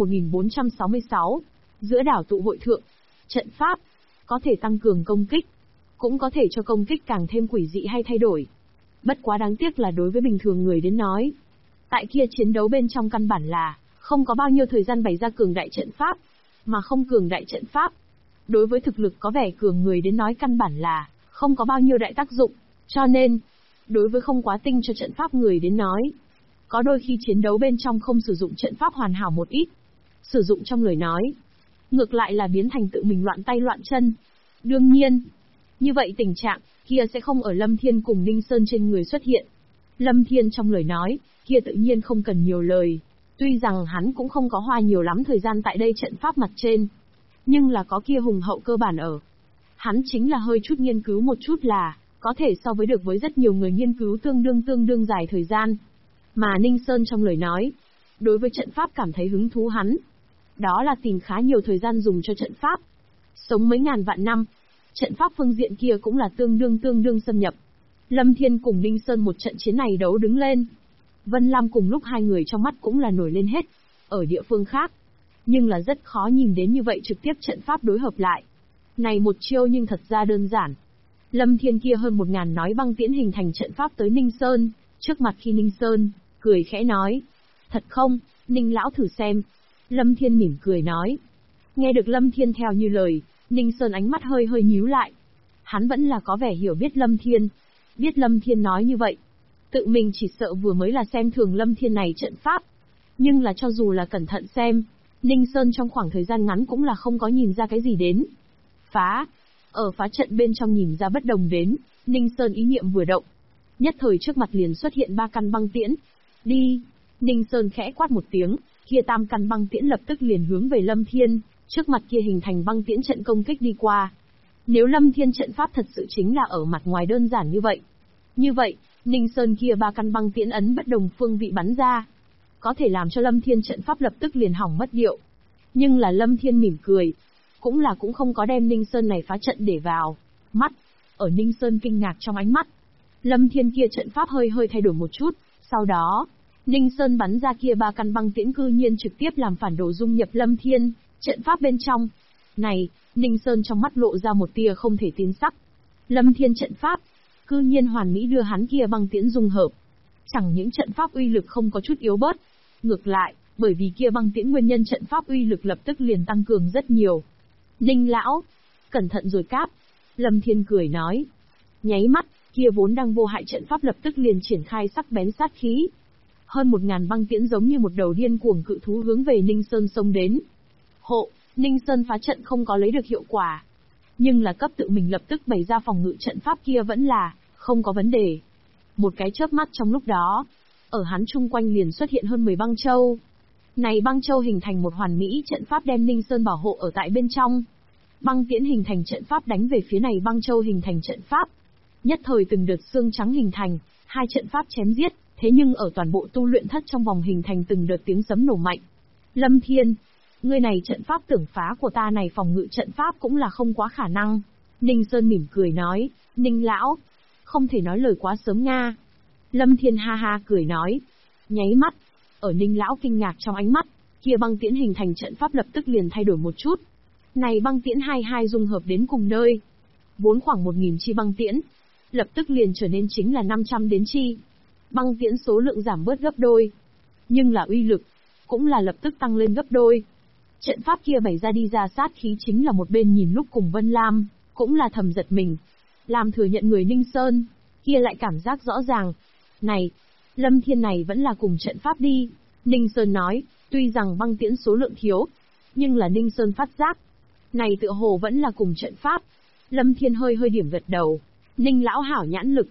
1466. Giữa đảo tụ hội thượng. Trận pháp. Có thể tăng cường công kích. Cũng có thể cho công kích càng thêm quỷ dị hay thay đổi. Bất quá đáng tiếc là đối với bình thường người đến nói. Tại kia chiến đấu bên trong căn bản là, không có bao nhiêu thời gian bày ra cường đại trận pháp. Mà không cường đại trận pháp. Đối với thực lực có vẻ cường người đến nói căn bản là, không có bao nhiêu đại tác dụng. Cho nên, đối với không quá tinh cho trận pháp người đến nói, có đôi khi chiến đấu bên trong không sử dụng trận pháp hoàn hảo một ít. Sử dụng trong lời nói, ngược lại là biến thành tự mình loạn tay loạn chân. Đương nhiên, như vậy tình trạng kia sẽ không ở Lâm Thiên cùng Ninh Sơn trên người xuất hiện. Lâm Thiên trong lời nói, kia tự nhiên không cần nhiều lời. Tuy rằng hắn cũng không có hoa nhiều lắm thời gian tại đây trận pháp mặt trên, nhưng là có kia hùng hậu cơ bản ở. Hắn chính là hơi chút nghiên cứu một chút là, có thể so với được với rất nhiều người nghiên cứu tương đương dài thời gian. Mà Ninh Sơn trong lời nói, đối với trận pháp cảm thấy hứng thú hắn. Đó là tìm khá nhiều thời gian dùng cho trận pháp. Sống mấy ngàn vạn năm, trận pháp phương diện kia cũng là tương đương xâm nhập. Lâm Thiên cùng Ninh Sơn một trận chiến này đấu đứng lên. Vân Lam cùng lúc hai người trong mắt cũng là nổi lên hết. Ở địa phương khác, nhưng là rất khó nhìn đến như vậy trực tiếp trận pháp đối hợp lại. Này một chiêu nhưng thật ra đơn giản. Lâm Thiên kia hơn 1000 nói băng tiễn hình thành trận pháp tới Ninh Sơn, trước mặt khi Ninh Sơn, cười khẽ nói. Thật không, Ninh lão thử xem. Lâm Thiên mỉm cười nói. Nghe được Lâm Thiên theo như lời, Ninh Sơn ánh mắt hơi hơi nhíu lại. Hắn vẫn là có vẻ hiểu biết Lâm Thiên. Biết Lâm Thiên nói như vậy. Tự mình chỉ sợ vừa mới là xem thường Lâm Thiên này trận pháp. Nhưng là cho dù là cẩn thận xem, Ninh Sơn trong khoảng thời gian ngắn cũng là không có nhìn ra cái gì đến. Phá. Ở phá trận bên trong nhìn ra bất đồng đến, Ninh Sơn ý niệm vừa động. Nhất thời trước mặt liền xuất hiện 3 căn băng tiễn. Đi. Ninh Sơn khẽ quát một tiếng, kia 3 căn băng tiễn lập tức liền hướng về Lâm Thiên, trước mặt kia hình thành băng tiễn trận công kích đi qua. Nếu Lâm Thiên trận pháp thật sự chính là ở mặt ngoài đơn giản như vậy. Như vậy, Ninh Sơn kia 3 căn băng tiễn ấn bất đồng phương vị bắn ra, có thể làm cho Lâm Thiên trận pháp lập tức liền hỏng mất điệu. Nhưng là Lâm Thiên mỉm cười, cũng không có đem Ninh Sơn này phá trận để vào mắt. Ở Ninh Sơn kinh ngạc trong ánh mắt, Lâm Thiên kia trận pháp hơi hơi thay đổi một chút, sau đó, Ninh Sơn bắn ra kia 3 căn băng tiễn cư nhiên trực tiếp làm phản đồ dung nhập Lâm Thiên trận pháp bên trong. Này, Ninh Sơn trong mắt lộ ra một tia không thể tin sắc. Lâm Thiên trận pháp, cư nhiên hoàn mỹ đưa hắn kia băng tiễn dung hợp. Chẳng những trận pháp uy lực không có chút yếu bớt, ngược lại, bởi vì kia băng tiễn nguyên nhân trận pháp uy lực lập tức liền tăng cường rất nhiều. Ninh lão, cẩn thận rồi cáp. Lâm Thiên cười nói. Nháy mắt, kia vốn đang vô hại trận pháp lập tức liền triển khai sắc bén sát khí. Hơn 1000 băng tiễn giống như một đầu điên cuồng cự thú hướng về Ninh Sơn xông đến. Hộ, Ninh Sơn phá trận không có lấy được hiệu quả. Nhưng là cấp tự mình lập tức bày ra phòng ngự trận pháp kia vẫn là, không có vấn đề. Một cái chớp mắt trong lúc đó, ở hắn chung quanh liền xuất hiện hơn 10 băng châu. Này băng châu hình thành một hoàn mỹ trận pháp đem Ninh Sơn bảo hộ ở tại bên trong. Băng tiễn hình thành trận pháp đánh về phía này băng châu hình thành trận pháp. Nhất thời từng đợt xương trắng hình thành, hai trận pháp chém giết, thế nhưng ở toàn bộ tu luyện thất trong vòng hình thành từng đợt tiếng sấm nổ mạnh. Lâm Thiên, ngươi này trận pháp tưởng phá của ta này phòng ngự trận pháp cũng là không quá khả năng. Ninh Sơn mỉm cười nói, Ninh lão, không thể nói lời quá sớm nga. Lâm Thiên ha ha cười nói, nháy mắt, ở Ninh lão kinh ngạc trong ánh mắt, kia băng tiễn hình thành trận pháp lập tức liền thay đổi một chút. Này băng tiễn 22 dung hợp đến cùng nơi. Vốn khoảng 1000 chi băng tiễn, lập tức liền trở nên chính là 500 đến chi. Băng tiễn số lượng giảm bớt gấp đôi. Nhưng là uy lực, cũng là lập tức tăng lên gấp đôi. Trận pháp kia bày ra đi ra sát khí chính là một bên nhìn lúc cùng Vân Lam, cũng là thầm giật mình. Làm thừa nhận người Ninh Sơn, kia lại cảm giác rõ ràng. Này, Lâm Thiên này vẫn là cùng trận pháp đi. Ninh Sơn nói, tuy rằng băng tiễn số lượng thiếu, nhưng là Ninh Sơn phát giác. Này tựa hồ vẫn là cùng trận pháp. Lâm Thiên hơi hơi điểm gật đầu. Ninh lão hảo nhãn lực.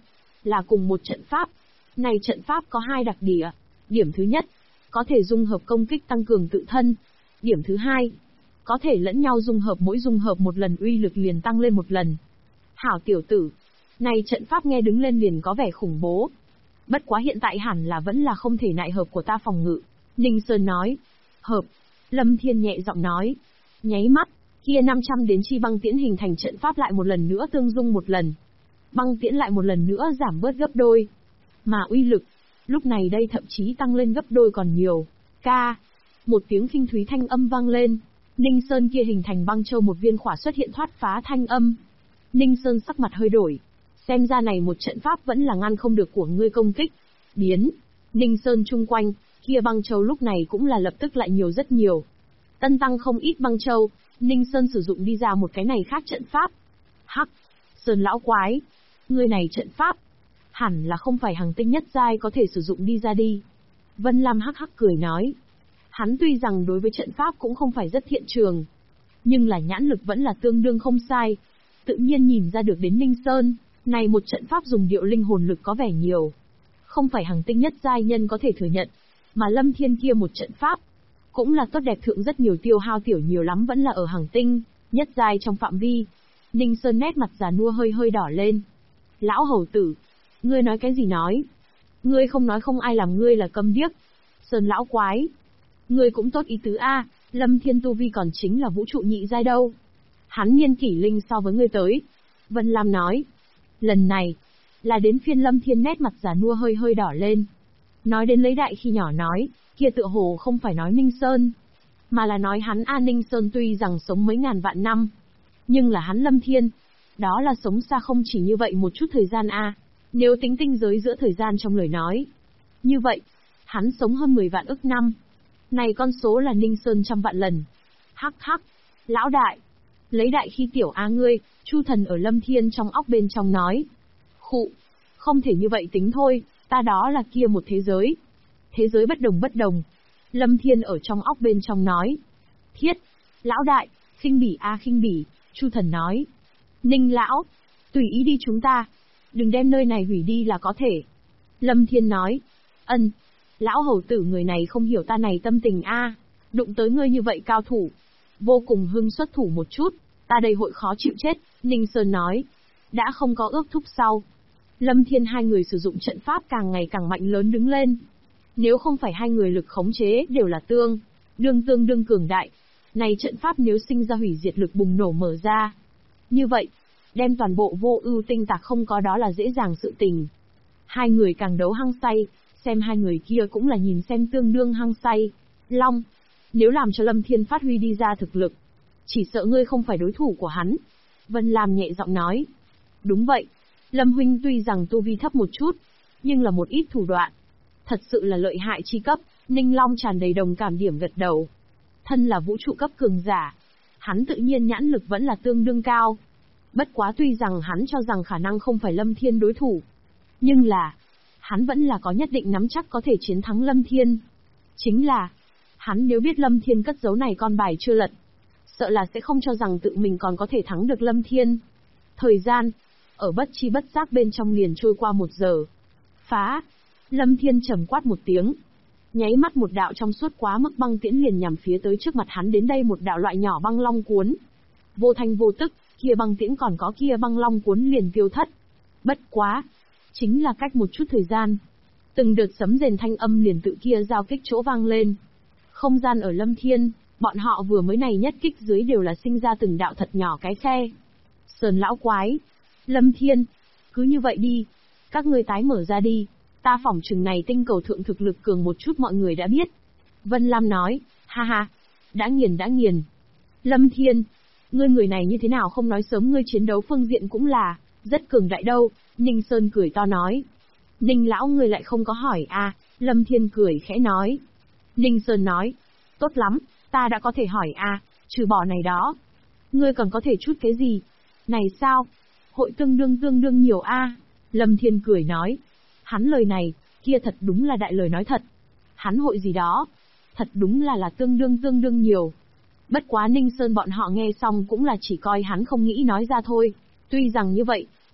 là cùng một trận pháp. Này trận pháp có hai đặc điểm. Điểm thứ nhất, có thể dung hợp công kích tăng cường tự thân. Điểm thứ hai, có thể lẫn nhau dung hợp, mỗi dung hợp một lần uy lực liền tăng lên một lần. Hảo tiểu tử, này trận pháp nghe đứng lên liền có vẻ khủng bố. Bất quá hiện tại hẳn là vẫn là không thể nại hợp của ta phòng ngự. Ninh Sơn nói. Hợp. Lâm Thiên nhẹ giọng nói. Nháy mắt, kia 500 đến chi băng tiễn hình thành trận pháp lại một lần nữa tương dung một lần. Băng tiễn lại một lần nữa giảm bớt gấp đôi. Mà uy lực, lúc này đây thậm chí tăng lên gấp đôi còn nhiều. Ca. Một tiếng khinh thúy thanh âm vang lên. Ninh Sơn kia hình thành băng châu một viên khỏa xuất hiện thoát phá thanh âm. Ninh Sơn sắc mặt hơi đổi. Xem ra này một trận pháp vẫn là ngăn không được của ngươi công kích. Biến. Ninh Sơn chung quanh, kia băng châu lúc này cũng là lập tức lại nhiều rất nhiều. Tân tăng không ít băng châu, Ninh Sơn sử dụng đi ra một cái này khác trận pháp. Hắc. Sơn lão quái. Ngươi này trận pháp. Hẳn là không phải hàng tinh nhất giai có thể sử dụng đi ra đi. Vân Lam hắc hắc cười nói. Hắn tuy rằng đối với trận pháp cũng không phải rất thiện trường, nhưng là nhãn lực vẫn là tương đương không sai. Tự nhiên nhìn ra được đến Ninh Sơn, này một trận pháp dùng điệu linh hồn lực có vẻ nhiều. Không phải hàng tinh nhất giai nhân có thể thừa nhận, mà Lâm Thiên kia một trận pháp, cũng là tốt đẹp thượng rất nhiều tiêu hao tiểu nhiều lắm vẫn là ở hàng tinh, nhất giai trong phạm vi. Ninh Sơn nét mặt già nua hơi hơi đỏ lên. Lão hầu tử, ngươi nói cái gì nói? Ngươi không nói không ai làm ngươi là câm điếc. Sơn lão quái. Ngươi cũng tốt ý tứ a, Lâm Thiên tu vi còn chính là vũ trụ nhị giai đâu. Hắn niên kỷ linh so với ngươi tới. Vân Lam nói. Lần này, là đến phiên Lâm Thiên nét mặt già nua hơi hơi đỏ lên. Nói đến lấy đại khi nhỏ nói, kia tựa hồ không phải nói Ninh Sơn, mà là nói hắn Ninh Sơn tuy rằng sống mấy ngàn vạn năm, nhưng là hắn Lâm Thiên, đó là sống xa không chỉ như vậy một chút thời gian nếu tính tinh giới giữa thời gian trong lời nói. Như vậy, hắn sống hơn 10 vạn ức năm. Này con số là Ninh Sơn trăm vạn lần. Hắc hắc, lão đại, lấy đại khi tiểu ngươi, Chu Thần ở Lâm Thiên trong óc bên trong nói. Khụ, không thể như vậy tính thôi, ta đó là kia một thế giới. Thế giới bất đồng. Lâm Thiên ở trong óc bên trong nói. Thiết, lão đại, khinh bỉ khinh bỉ, Chu Thần nói. Ninh lão, tùy ý đi chúng ta, đừng đem nơi này hủy đi là có thể. Lâm Thiên nói. Ân, lão hầu tử người này không hiểu ta này tâm tình đụng tới ngươi như vậy cao thủ, vô cùng hưng xuất thủ một chút, ta đây hội khó chịu chết. Ninh Sơn nói. Đã không có ước thúc sau, Lâm Thiên hai người sử dụng trận pháp càng ngày càng mạnh lớn đứng lên. Nếu không phải hai người lực khống chế đều là tương đương cường đại, này trận pháp nếu sinh ra hủy diệt lực bùng nổ mở ra, như vậy, đem toàn bộ vô ưu tinh tạc không có đó là dễ dàng sự tình. Hai người càng đấu hăng say, xem hai người kia cũng là nhìn xem tương đương hăng say. Long, nếu làm cho Lâm Thiên phát huy đi ra thực lực, chỉ sợ ngươi không phải đối thủ của hắn. Vân Lam nhẹ giọng nói. Đúng vậy, Lâm huynh tuy rằng tu vi thấp một chút, nhưng là một ít thủ đoạn, thật sự là lợi hại chi cấp. Ninh Long tràn đầy đồng cảm điểm gật đầu. Thân là vũ trụ cấp cường giả, hắn tự nhiên nhãn lực vẫn là tương đương cao. Bất quá tuy rằng hắn cho rằng khả năng không phải Lâm Thiên đối thủ, nhưng là, hắn vẫn là có nhất định nắm chắc có thể chiến thắng Lâm Thiên. Chính là, hắn nếu biết Lâm Thiên cất giấu này con bài chưa lật, sợ là sẽ không cho rằng tự mình còn có thể thắng được Lâm Thiên. Thời gian, ở bất chi bất giác bên trong liền trôi qua 1 giờ. Phá! Lâm Thiên trầm quát một tiếng. Nháy mắt một đạo trong suốt quá mức băng tiễn liền nhằm phía tới trước mặt hắn đến đây một đạo loại nhỏ băng long cuốn. Vô thanh vô tức, kia băng tiễn còn có kia băng long cuốn liền tiêu thất. Bất quá! Chính là cách một chút thời gian. Từng đợt sấm rền thanh âm liền tự kia giao kích chỗ vang lên. Không gian ở Lâm Thiên, bọn họ vừa mới này nhất kích dưới đều là sinh ra từng đạo thật nhỏ cái khe. Sơn lão quái! Lâm Thiên! Cứ như vậy đi! Các ngươi tái mở ra đi! Ta phỏng chừng này tinh cầu thượng thực lực cường một chút mọi người đã biết. Vân Lam nói. Ha ha! Đã nghiền! Lâm Thiên! Ngươi người này như thế nào không nói sớm, ngươi chiến đấu phương diện cũng là rất cường đại đâu. Ninh Sơn cười to nói. Ninh lão ngươi lại không có hỏi Lâm Thiên cười khẽ nói. Ninh Sơn nói. Tốt lắm, ta đã có thể hỏi trừ bỏ này đó. Ngươi còn có thể chút cái gì? Này sao? Hội tương đương nhiều Lâm Thiên cười nói. Hắn lời này, kia thật đúng là đại lời nói thật. Hắn hội gì đó? Thật đúng là tương đương nhiều. Bất quá Ninh Sơn bọn họ nghe xong cũng là chỉ coi hắn không nghĩ nói ra thôi. Tuy rằng như vậy,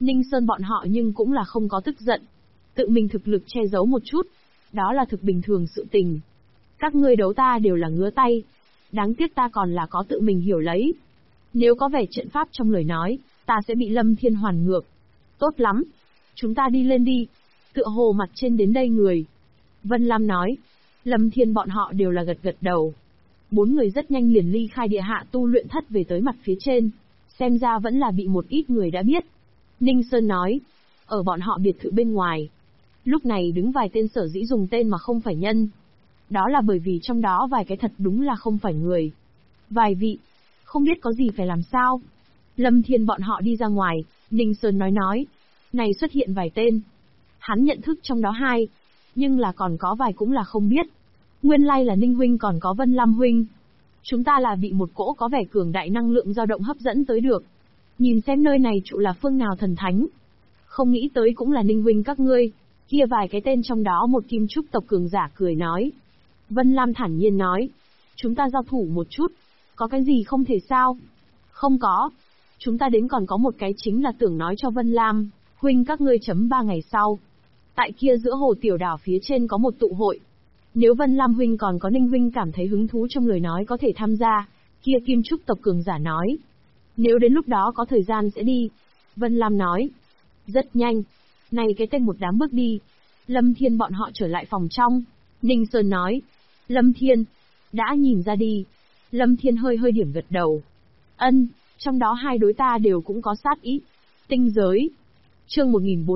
Ninh Sơn bọn họ nhưng cũng là không có tức giận. Tự mình thực lực che giấu một chút. Đó là thực bình thường sự tình. Các ngươi đấu ta đều là ngứa tay. Đáng tiếc ta còn là có tự mình hiểu lấy. Nếu có vẻ trận pháp trong lời nói, ta sẽ bị Lâm Thiên hoàn ngược. Tốt lắm. Chúng ta đi lên đi. Tựa hồ mặt trên đến đây người. Vân Lam nói. Lâm Thiên bọn họ đều là gật gật đầu. 4 người rất nhanh liền ly khai địa hạ tu luyện thất về tới mặt phía trên. Xem ra vẫn là bị một ít người đã biết. Ninh Sơn nói. Ở bọn họ biệt thự bên ngoài. Lúc này đứng vài tên sở dĩ dùng tên mà không phải nhân. Đó là bởi vì trong đó vài cái thật đúng là không phải người. Vài vị. Không biết có gì phải làm sao. Lâm Thiên bọn họ đi ra ngoài. Ninh Sơn nói. Này xuất hiện vài tên. Hắn nhận thức trong đó 2. Nhưng là còn có vài cũng là không biết. Nguyên lai là Ninh huynh còn có Vân Lam huynh. Chúng ta là bị một cỗ có vẻ cường đại năng lượng dao động hấp dẫn tới được. Nhìn xem nơi này trụ là phương nào thần thánh. Không nghĩ tới cũng là Ninh huynh các ngươi. Kia vài cái tên trong đó một kim trúc tộc cường giả cười nói. Vân Lam thản nhiên nói. Chúng ta giao thủ một chút. Có cái gì không thể sao? Không có. Chúng ta đến còn có một cái chính là tưởng nói cho Vân Lam. Huynh các ngươi chấm 3 ngày sau. Tại kia giữa hồ tiểu đảo phía trên có một tụ hội. Nếu Vân Lam huynh còn có Ninh huynh cảm thấy hứng thú trong lời nói có thể tham gia. Kia kim trúc tộc cường giả nói. Nếu đến lúc đó có thời gian sẽ đi. Vân Lam nói. Rất nhanh. Này cái tên một đám bước đi. Lâm Thiên bọn họ trở lại phòng trong. Ninh Sơn nói. Lâm Thiên. Đã nhìn ra đi. Lâm Thiên hơi hơi điểm gật đầu. Ân, trong đó 2 đối ta đều cũng có sát ý. Tinh giới. Chương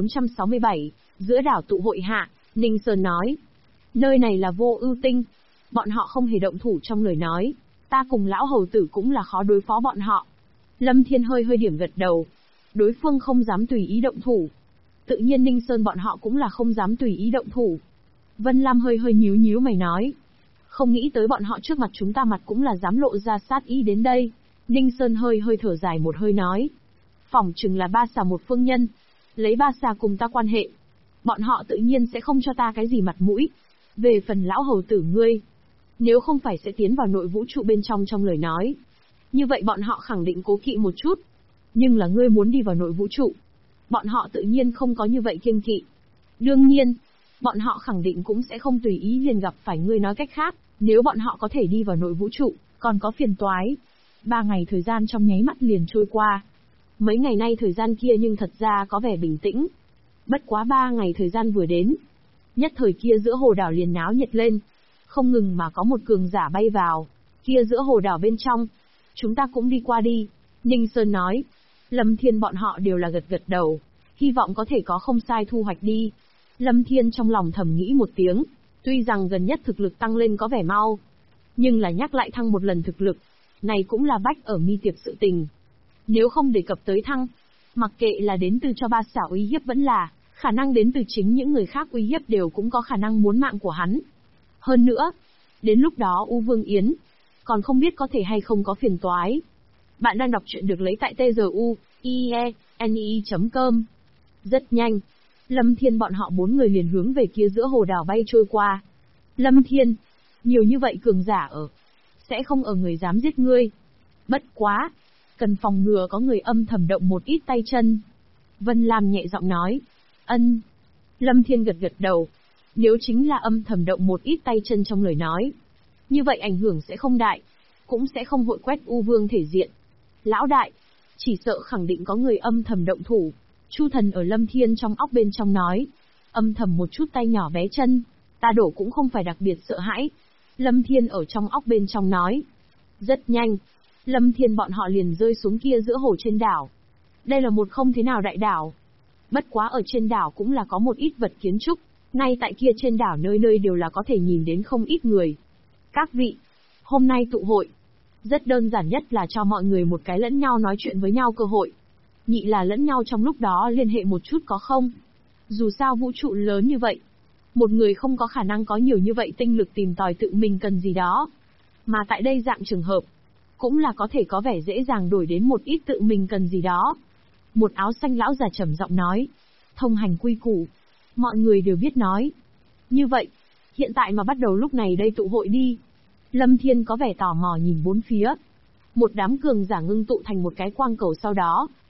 1467, giữa đảo tụ hội hạ, Ninh Sơn nói. Nơi này là Vô Ưu Tinh. Bọn họ không hề động thủ trong lời nói. Ta cùng lão hầu tử cũng là khó đối phó bọn họ. Lâm Thiên hơi hơi điểm gật đầu. Đối phương không dám tùy ý động thủ. Tự nhiên Ninh Sơn bọn họ cũng là không dám tùy ý động thủ. Vân Lam hơi hơi nhíu nhíu mày nói. Không nghĩ tới bọn họ trước mặt chúng ta mặt cũng là dám lộ ra sát ý đến đây. Ninh Sơn hơi hơi thở dài một hơi nói. Phỏng chừng là ba xà một phương nhân. Lấy ba xà cùng ta quan hệ. Bọn họ tự nhiên sẽ không cho ta cái gì mặt mũi. Về phần lão hầu tử ngươi. Nếu không phải sẽ tiến vào nội vũ trụ bên trong lời nói. Như vậy bọn họ khẳng định cố kỵ một chút. Nhưng là ngươi muốn đi vào nội vũ trụ. Bọn họ tự nhiên không có như vậy kiêng kỵ. Đương nhiên, bọn họ khẳng định cũng sẽ không tùy ý liền gặp phải ngươi nói cách khác. Nếu bọn họ có thể đi vào nội vũ trụ, còn có phiền toái. 3 ngày thời gian trong nháy mắt liền trôi qua. Mấy ngày nay thời gian kia nhưng thật ra có vẻ bình tĩnh. Bất quá 3 ngày thời gian vừa đến. Nhất thời kia giữa hồ đảo liền náo nhiệt lên. Không ngừng mà có một cường giả bay vào. Kia giữa hồ đảo bên trong. Chúng ta cũng đi qua đi. Ninh Sơn nói. Lâm Thiên bọn họ đều là gật gật đầu. Hy vọng có thể có không sai thu hoạch đi. Lâm Thiên trong lòng thầm nghĩ một tiếng. Tuy rằng gần nhất thực lực tăng lên có vẻ mau. Nhưng là nhắc lại thăng một lần thực lực. Này cũng là bách ở mi tiệp sự tình. Nếu không đề cập tới thăng. Mặc kệ là đến từ cho ba xả uy hiếp vẫn là. Khả năng đến từ chính những người khác uy hiếp đều cũng có khả năng muốn mạng của hắn. Hơn nữa. Đến lúc đó U Vương Yến. Còn không biết có thể hay không có phiền toái. Bạn đang đọc truyện được lấy tại tzu.ie.com. Rất nhanh. Lâm Thiên bọn họ 4 người liền hướng về kia giữa hồ đảo bay trôi qua. Lâm Thiên. Nhiều như vậy cường giả ở. Sẽ không ở người dám giết ngươi. Bất quá. Cần phòng ngừa có người âm thầm động một ít tay chân. Vân Lam nhẹ giọng nói. Ân. Lâm Thiên gật gật đầu. Nếu chính là âm thầm động một ít tay chân trong lời nói. Như vậy ảnh hưởng sẽ không đại. Cũng sẽ không hội quét U Vương thể diện. Lão đại. Chỉ sợ khẳng định có người âm thầm động thủ. Chu Thần ở Lâm Thiên trong óc bên trong nói. Âm thầm một chút tay nhỏ bé chân. Ta đổ cũng không phải đặc biệt sợ hãi. Lâm Thiên ở trong óc bên trong nói. Rất nhanh. Lâm Thiên bọn họ liền rơi xuống kia giữa hồ trên đảo. Đây là một không thế nào đại đảo. Bất quá ở trên đảo cũng là có một ít vật kiến trúc. Ngay tại kia trên đảo nơi nơi đều là có thể nhìn đến không ít người. Các vị. Hôm nay tụ hội. Rất đơn giản nhất là cho mọi người một cái lẫn nhau nói chuyện với nhau cơ hội. Nhị là lẫn nhau trong lúc đó liên hệ một chút có không? Dù sao vũ trụ lớn như vậy. Một người không có khả năng có nhiều như vậy tinh lực tìm tòi tự mình cần gì đó. Mà tại đây dạng trường hợp. Cũng là có thể có vẻ dễ dàng đổi đến một ít tự mình cần gì đó. Một áo xanh lão già trầm giọng nói. Thông hành quy củ. Mọi người đều biết nói. Như vậy. Hiện tại mà bắt đầu lúc này đây tụ hội đi. Lâm Thiên có vẻ tò mò nhìn bốn phía. Một đám cường giả ngưng tụ thành một cái quang cầu sau đó.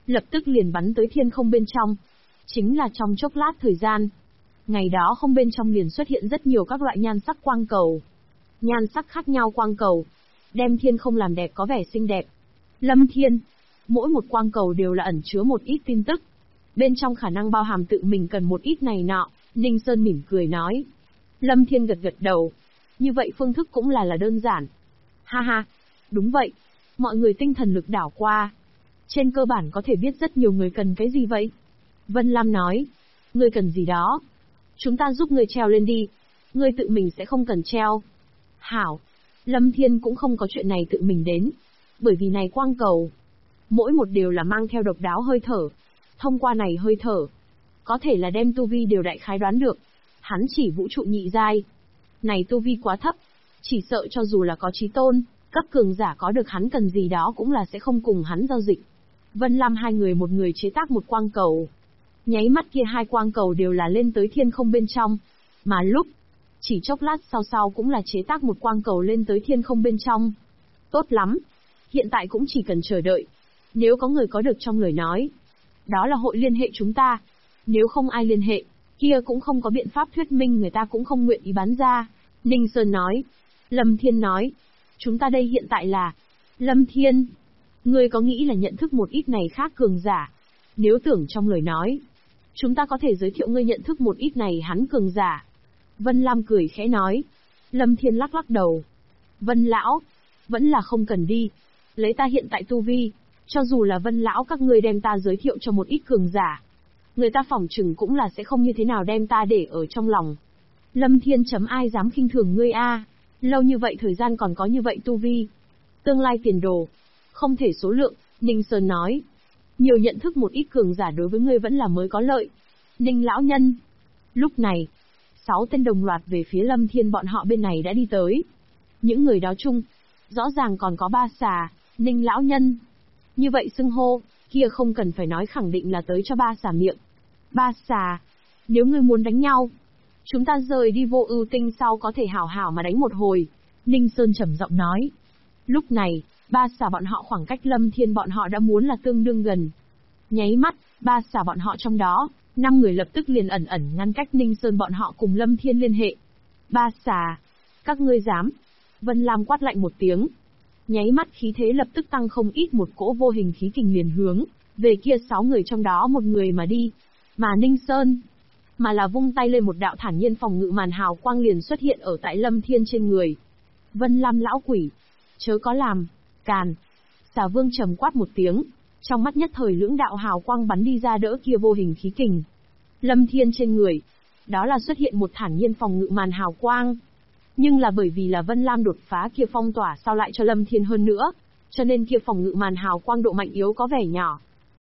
lập tức liền bắn tới thiên không bên trong. Chính là trong chốc lát thời gian. Ngày đó không bên trong liền xuất hiện rất nhiều các loại nhan sắc quang cầu. Nhan sắc khác nhau quang cầu, đem thiên không làm đẹp có vẻ xinh đẹp. Lâm Thiên, mỗi một quang cầu đều là ẩn chứa một ít tin tức. Bên trong khả năng bao hàm tự mình cần một ít này nọ, Ninh Sơn mỉm cười nói. Lâm Thiên gật gật đầu. Như vậy phương thức cũng là đơn giản. Ha ha, đúng vậy. Mọi người tinh thần lực đảo qua. Trên cơ bản có thể biết rất nhiều người cần cái gì vậy? Vân Lam nói. Ngươi cần gì đó? Chúng ta giúp ngươi treo lên đi. Ngươi tự mình sẽ không cần treo. Hảo. Lâm Thiên cũng không có chuyện này tự mình đến. Bởi vì này quang cầu, mỗi một đều là mang theo độc đáo hơi thở. Thông qua này hơi thở, có thể là đem tu vi đều đại khái đoán được. Hắn chỉ vũ trụ nhị giai. Này tu vi quá thấp. Chỉ sợ cho dù là có chí tôn, cấp cường giả có được hắn cần gì đó cũng là sẽ không cùng hắn giao dịch. Vân Lam hai người một người chế tác một quang cầu. Nháy mắt kia hai quang cầu đều là lên tới thiên không bên trong. Mà lúc, chỉ chốc lát sau cũng là chế tác một quang cầu lên tới thiên không bên trong. Tốt lắm. Hiện tại cũng chỉ cần chờ đợi. Nếu có người có được trong lời nói, đó là hội liên hệ chúng ta. Nếu không ai liên hệ, kia cũng không có biện pháp thuyết minh người ta cũng không nguyện ý bán ra. Ninh Sơn nói. Lâm Thiên nói. Chúng ta đây hiện tại là... Lâm Thiên, ngươi có nghĩ là nhận thức một ít này khác cường giả? Nếu tưởng trong lời nói, chúng ta có thể giới thiệu ngươi nhận thức một ít này hắn cường giả. Vân Lam cười khẽ nói. Lâm Thiên lắc lắc đầu. Vân Lão, vẫn là không cần đi. Lấy ta hiện tại tu vi, cho dù là Vân Lão các ngươi đem ta giới thiệu cho một ít cường giả, người ta phỏng chừng cũng là sẽ không như thế nào đem ta để ở trong lòng. Lâm Thiên chấm ai dám khinh thường ngươi a? Lâu như vậy thời gian còn có như vậy tu vi. Tương lai tiền đồ, không thể số lượng, Ninh Sơn nói. Nhiều nhận thức một ít cường giả đối với ngươi vẫn là mới có lợi. Ninh lão nhân. Lúc này, 6 tên đồng loạt về phía Lâm Thiên bọn họ bên này đã đi tới. Những người đó chung, rõ ràng còn có Ba Xà, Ninh lão nhân. Như vậy xưng hô, kia không cần phải nói khẳng định là tới cho Ba Xà miệng. Ba Xà, nếu ngươi muốn đánh nhau, chúng ta rời đi Vô Ưu Tinh sau có thể hảo hảo mà đánh một hồi. Ninh Sơn trầm giọng nói. Lúc này, Ba Xà bọn họ khoảng cách Lâm Thiên bọn họ đã muốn là tương đương gần. Nháy mắt, Ba Xà bọn họ trong đó, 5 người lập tức liền ẩn ngăn cách Ninh Sơn bọn họ cùng Lâm Thiên liên hệ. Ba Xà, các ngươi dám? Vân Lam quát lạnh một tiếng. Nháy mắt khí thế lập tức tăng không ít, một cỗ vô hình khí kình liền hướng về kia 6 người trong đó một người mà đi. Mà Ninh Sơn, mà là vung tay lên một đạo thản nhiên phòng ngự màn hào quang liền xuất hiện ở tại Lâm Thiên trên người. Vân Lam lão quỷ, chớ có làm càn. Xà Vương trầm quát một tiếng, trong mắt nhất thời lưỡng đạo hào quang bắn đi ra đỡ kia vô hình khí kình. Lâm Thiên trên người, đó là xuất hiện một thản nhiên phòng ngự màn hào quang. Nhưng là bởi vì là Vân Lam đột phá kia phong tỏa sao lại cho Lâm Thiên hơn nữa, cho nên kia phòng ngự màn hào quang độ mạnh yếu có vẻ nhỏ.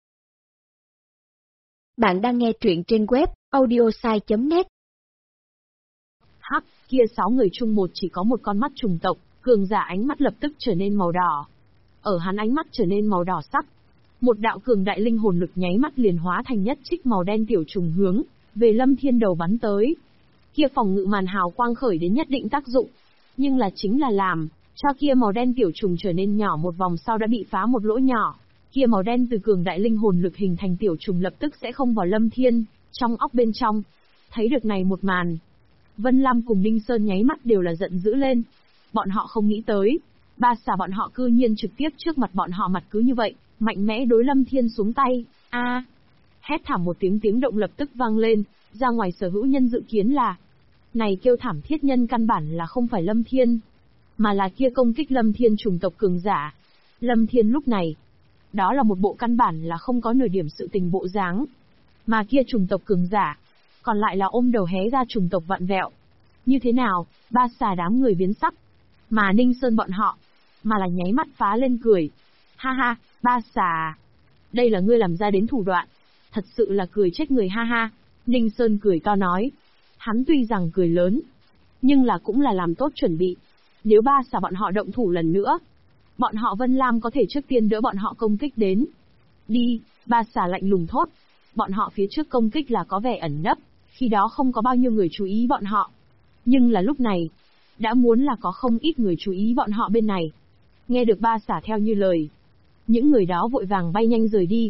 Bạn đang nghe truyện trên web audiosai.net. Hắc, kia 6 người chung một chỉ có một con mắt trùng tộc, cường giả ánh mắt lập tức trở nên màu đỏ. Ở hắn ánh mắt trở nên màu đỏ sắc, một đạo cường đại linh hồn lực nháy mắt liền hóa thành nhất trích màu đen tiểu trùng hướng về Lâm Thiên đầu bắn tới. Kia phòng ngự màn hào quang khởi đến nhất định tác dụng, nhưng là chính là làm cho kia màu đen tiểu trùng trở nên nhỏ một vòng sau đã bị phá một lỗ nhỏ. Kia màu đen từ cường đại linh hồn lực hình thành tiểu trùng lập tức sẽ không vào Lâm Thiên trong óc bên trong. Thấy được này một màn, Vân Lam cùng Ninh Sơn nháy mắt đều là giận dữ lên. Bọn họ không nghĩ tới, Ba Xà bọn họ cư nhiên trực tiếp trước mặt bọn họ mặt cứ như vậy, mạnh mẽ đối Lâm Thiên xuống tay. A! Hét thảm một tiếng động lập tức vang lên, ra ngoài sở hữu nhân dự kiến là này kêu thảm thiết nhân căn bản là không phải Lâm Thiên, mà là kia công kích Lâm Thiên chủng tộc cường giả. Lâm Thiên lúc này, đó là một bộ căn bản là không có nửa điểm sự tình bộ dáng, mà kia chủng tộc cường giả, còn lại là ôm đầu hé ra chủng tộc vặn vẹo. Như thế nào? Ba Xà đám người biến sắc, mà Ninh Sơn bọn họ, mà là nháy mắt phá lên cười. Ha ha, Ba Xà, đây là ngươi làm ra đến thủ đoạn, thật sự là cười chết người ha ha. Ninh Sơn cười to nói. Hắn tuy rằng cười lớn, nhưng là cũng là làm tốt chuẩn bị. Nếu Ba Xà bọn họ động thủ lần nữa, bọn họ Vân Lam có thể trước tiên đỡ bọn họ công kích đến. Đi, Ba Xà lạnh lùng thốt. Bọn họ phía trước công kích là có vẻ ẩn nấp, khi đó không có bao nhiêu người chú ý bọn họ. Nhưng là lúc này, đã muốn là có không ít người chú ý bọn họ bên này. Nghe được Ba Xà theo như lời, những người đó vội vàng bay nhanh rời đi,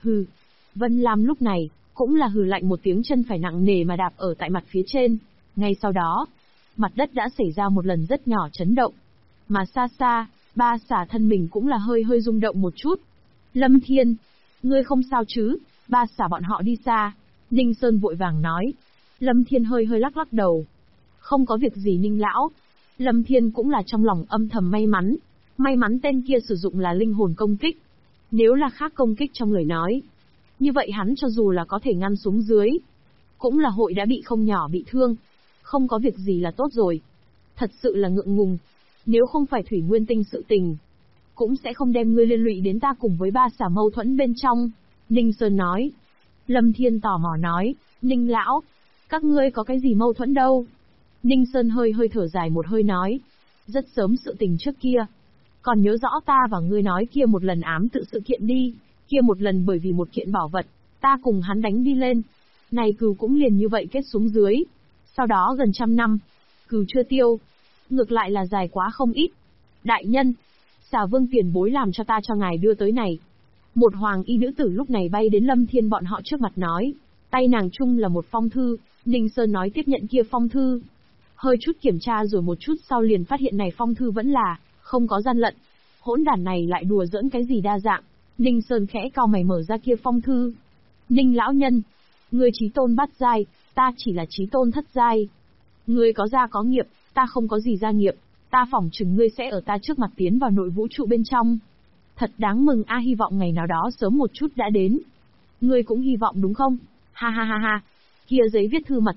Hừ. Vân Lam lúc này, cũng là hừ lạnh một tiếng, chân phải nặng nề mà đạp ở tại mặt phía trên. Ngay sau đó, mặt đất đã xảy ra một lần rất nhỏ chấn động. Mà xa xa, ba xả thân mình cũng là hơi hơi rung động một chút. Lâm Thiên, ngươi không sao chứ? Ba xả bọn họ đi xa. Ninh Sơn vội vàng nói. Lâm Thiên hơi hơi lắc lắc đầu. Không có việc gì Ninh lão. Lâm Thiên cũng là trong lòng âm thầm may mắn. May mắn tên kia sử dụng là linh hồn công kích. Nếu là khác công kích trong lời nói, như vậy hắn cho dù là có thể ngăn xuống dưới, cũng là hội đã bị không nhỏ bị thương. Không có việc gì là tốt rồi. Thật sự là ngượng ngùng. Nếu không phải Thủy Nguyên Tinh sự tình, cũng sẽ không đem ngươi liên lụy đến ta cùng với ba xả mâu thuẫn bên trong. Ninh Sơn nói. Lâm Thiên tò mò nói. Ninh lão, các ngươi có cái gì mâu thuẫn đâu? Ninh Sơn hơi hơi thở dài một hơi nói. Rất sớm sự tình trước kia. Còn nhớ rõ ta và ngươi nói kia một lần ám tự sự kiện đi. Kia một lần bởi vì một kiện bảo vật, ta cùng hắn đánh đi lên. Này cừu cũng liền như vậy kết xuống dưới. Sau đó gần 100 năm, cừu chưa tiêu. Ngược lại là dài quá không ít. Đại nhân, Xà Vương tiền bối làm cho ta cho ngài đưa tới này. Một hoàng y nữ tử lúc này bay đến Lâm Thiên bọn họ trước mặt nói. Tay nàng chung là một phong thư. Ninh Sơn nói tiếp nhận kia phong thư. Hơi chút kiểm tra rồi một chút sau liền phát hiện này phong thư vẫn là không có gian lận. Hỗn đản này lại đùa giỡn cái gì đa dạng. Ninh Sơn khẽ cau mày mở ra kia phong thư. Ninh lão nhân, ngươi chí tôn bát giai, ta chỉ là chí tôn thất giai. Ngươi có gia có nghiệp, ta không có gì gia nghiệp, ta phỏng chừng ngươi sẽ ở ta trước mặt tiến vào nội vũ trụ bên trong. Thật đáng mừng a, hy vọng ngày nào đó sớm một chút đã đến. Ngươi cũng hy vọng đúng không? Ha ha ha ha. Kia giấy viết thư mật